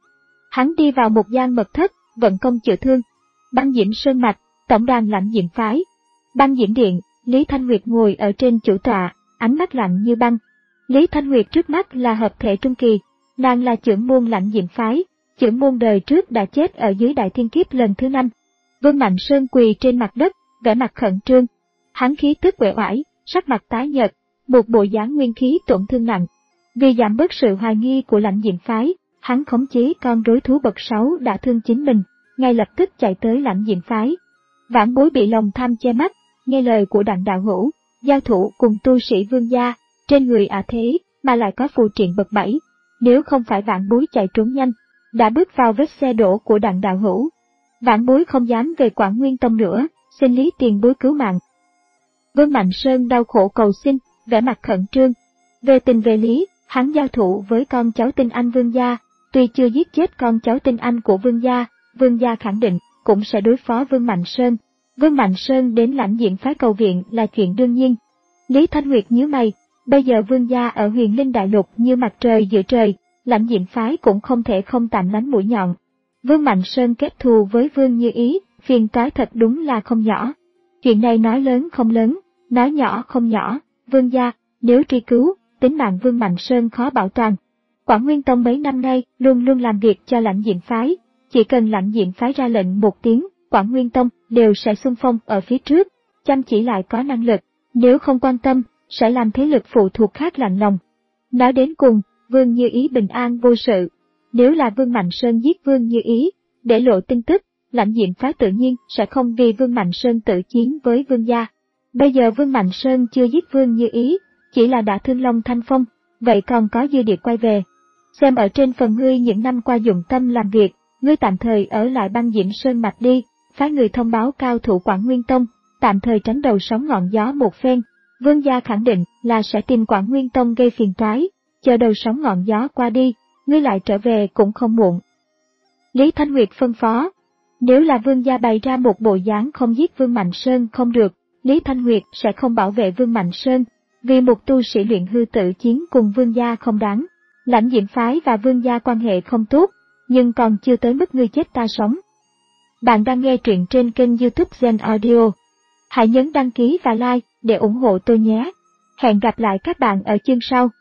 Hắn đi vào một gian mật thất, vận công chữa thương. Băng Diễm Sơn Mạch, tổng đàn Lãnh Diễm phái. Băng Diễm Điện, Lý Thanh Nguyệt ngồi ở trên chủ tọa, ánh mắt lạnh như băng. Lý Thanh Nguyệt trước mắt là hợp thể trung kỳ, nàng là trưởng môn Lãnh Diễm phái, trưởng môn đời trước đã chết ở dưới đại thiên kiếp lần thứ năm. Vương Mạnh Sơn quỳ trên mặt đất, vẻ mặt khẩn trương. Hắn khí tức uể oải, sắc mặt tái nhợt, một bộ dáng nguyên khí tổn thương nặng. Vì giảm bớt sự hoài nghi của lãnh diện phái, hắn khống chế con rối thú bậc sáu đã thương chính mình, ngay lập tức chạy tới lãnh diện phái. Vãn Bối bị lòng tham che mắt, nghe lời của Đặng đạo hữu, giao thủ cùng tu sĩ Vương gia, trên người ả thế mà lại có phù triện bậc bảy, nếu không phải Vãn Bối chạy trốn nhanh, đã bước vào vết xe đổ của Đặng đạo hữu. Vãn Bối không dám về Quảng Nguyên Tông nữa, xin Lý tiền bối cứu mạng. Vương Mạnh Sơn đau khổ cầu xin, vẻ mặt khẩn trương. Về tình về lý, hắn giao thủ với con cháu tinh anh Vương gia, tuy chưa giết chết con cháu tinh anh của Vương gia, Vương gia khẳng định cũng sẽ đối phó Vương Mạnh Sơn. Vương Mạnh Sơn đến lãnh diện phái cầu viện là chuyện đương nhiên. Lý Thanh Nguyệt nhíu mày, bây giờ Vương gia ở Huyền Linh Đại Lục như mặt trời giữa trời, lãnh diện phái cũng không thể không tạm lánh mũi nhọn. Vương Mạnh Sơn kết thù với Vương Như Ý, phiền toái thật đúng là không nhỏ. Chuyện này nói lớn không lớn, nói nhỏ không nhỏ, Vương gia, nếu truy cứu, tính mạng Vương Mạnh Sơn khó bảo toàn. Quảng Nguyên Tông mấy năm nay luôn luôn làm việc cho lãnh diện phái, chỉ cần lãnh diện phái ra lệnh một tiếng, Quảng Nguyên Tông đều sẽ xung phong ở phía trước, chăm chỉ lại có năng lực, nếu không quan tâm, sẽ làm thế lực phụ thuộc khác lạnh lòng. Nói đến cùng, Vương Như Ý bình an vô sự. Nếu là Vương Mạnh Sơn giết Vương Như Ý, để lộ tin tức, lãnh diện phái tự nhiên sẽ không vì Vương Mạnh Sơn tự chiến với Vương gia. Bây giờ Vương Mạnh Sơn chưa giết Vương Như Ý, chỉ là đã thương Long Thanh Phong, vậy còn có dư địa quay về. Xem ở trên phần ngươi những năm qua dụng tâm làm việc, ngươi tạm thời ở lại băng Diễm Sơn Mạch đi, phái người thông báo cao thủ Quảng Nguyên Tông, tạm thời tránh đầu sóng ngọn gió một phen. Vương gia khẳng định là sẽ tìm Quảng Nguyên Tông gây phiền toái, chờ đầu sóng ngọn gió qua đi, ngươi lại trở về cũng không muộn. Lý Thanh Nguyệt phân phó, nếu là Vương gia bày ra một bộ dáng không giết Vương Mạnh Sơn không được, Lý Thanh Nguyệt sẽ không bảo vệ Vương Mạnh Sơn, vì một tu sĩ luyện hư tự chiến cùng Vương gia không đáng. Lãnh diện phái và Vương gia quan hệ không tốt, nhưng còn chưa tới mức ngươi chết ta sống. Bạn đang nghe truyện trên kênh YouTube Zen Audio. Hãy nhấn đăng ký và like để ủng hộ tôi nhé. Hẹn gặp lại các bạn ở chương sau.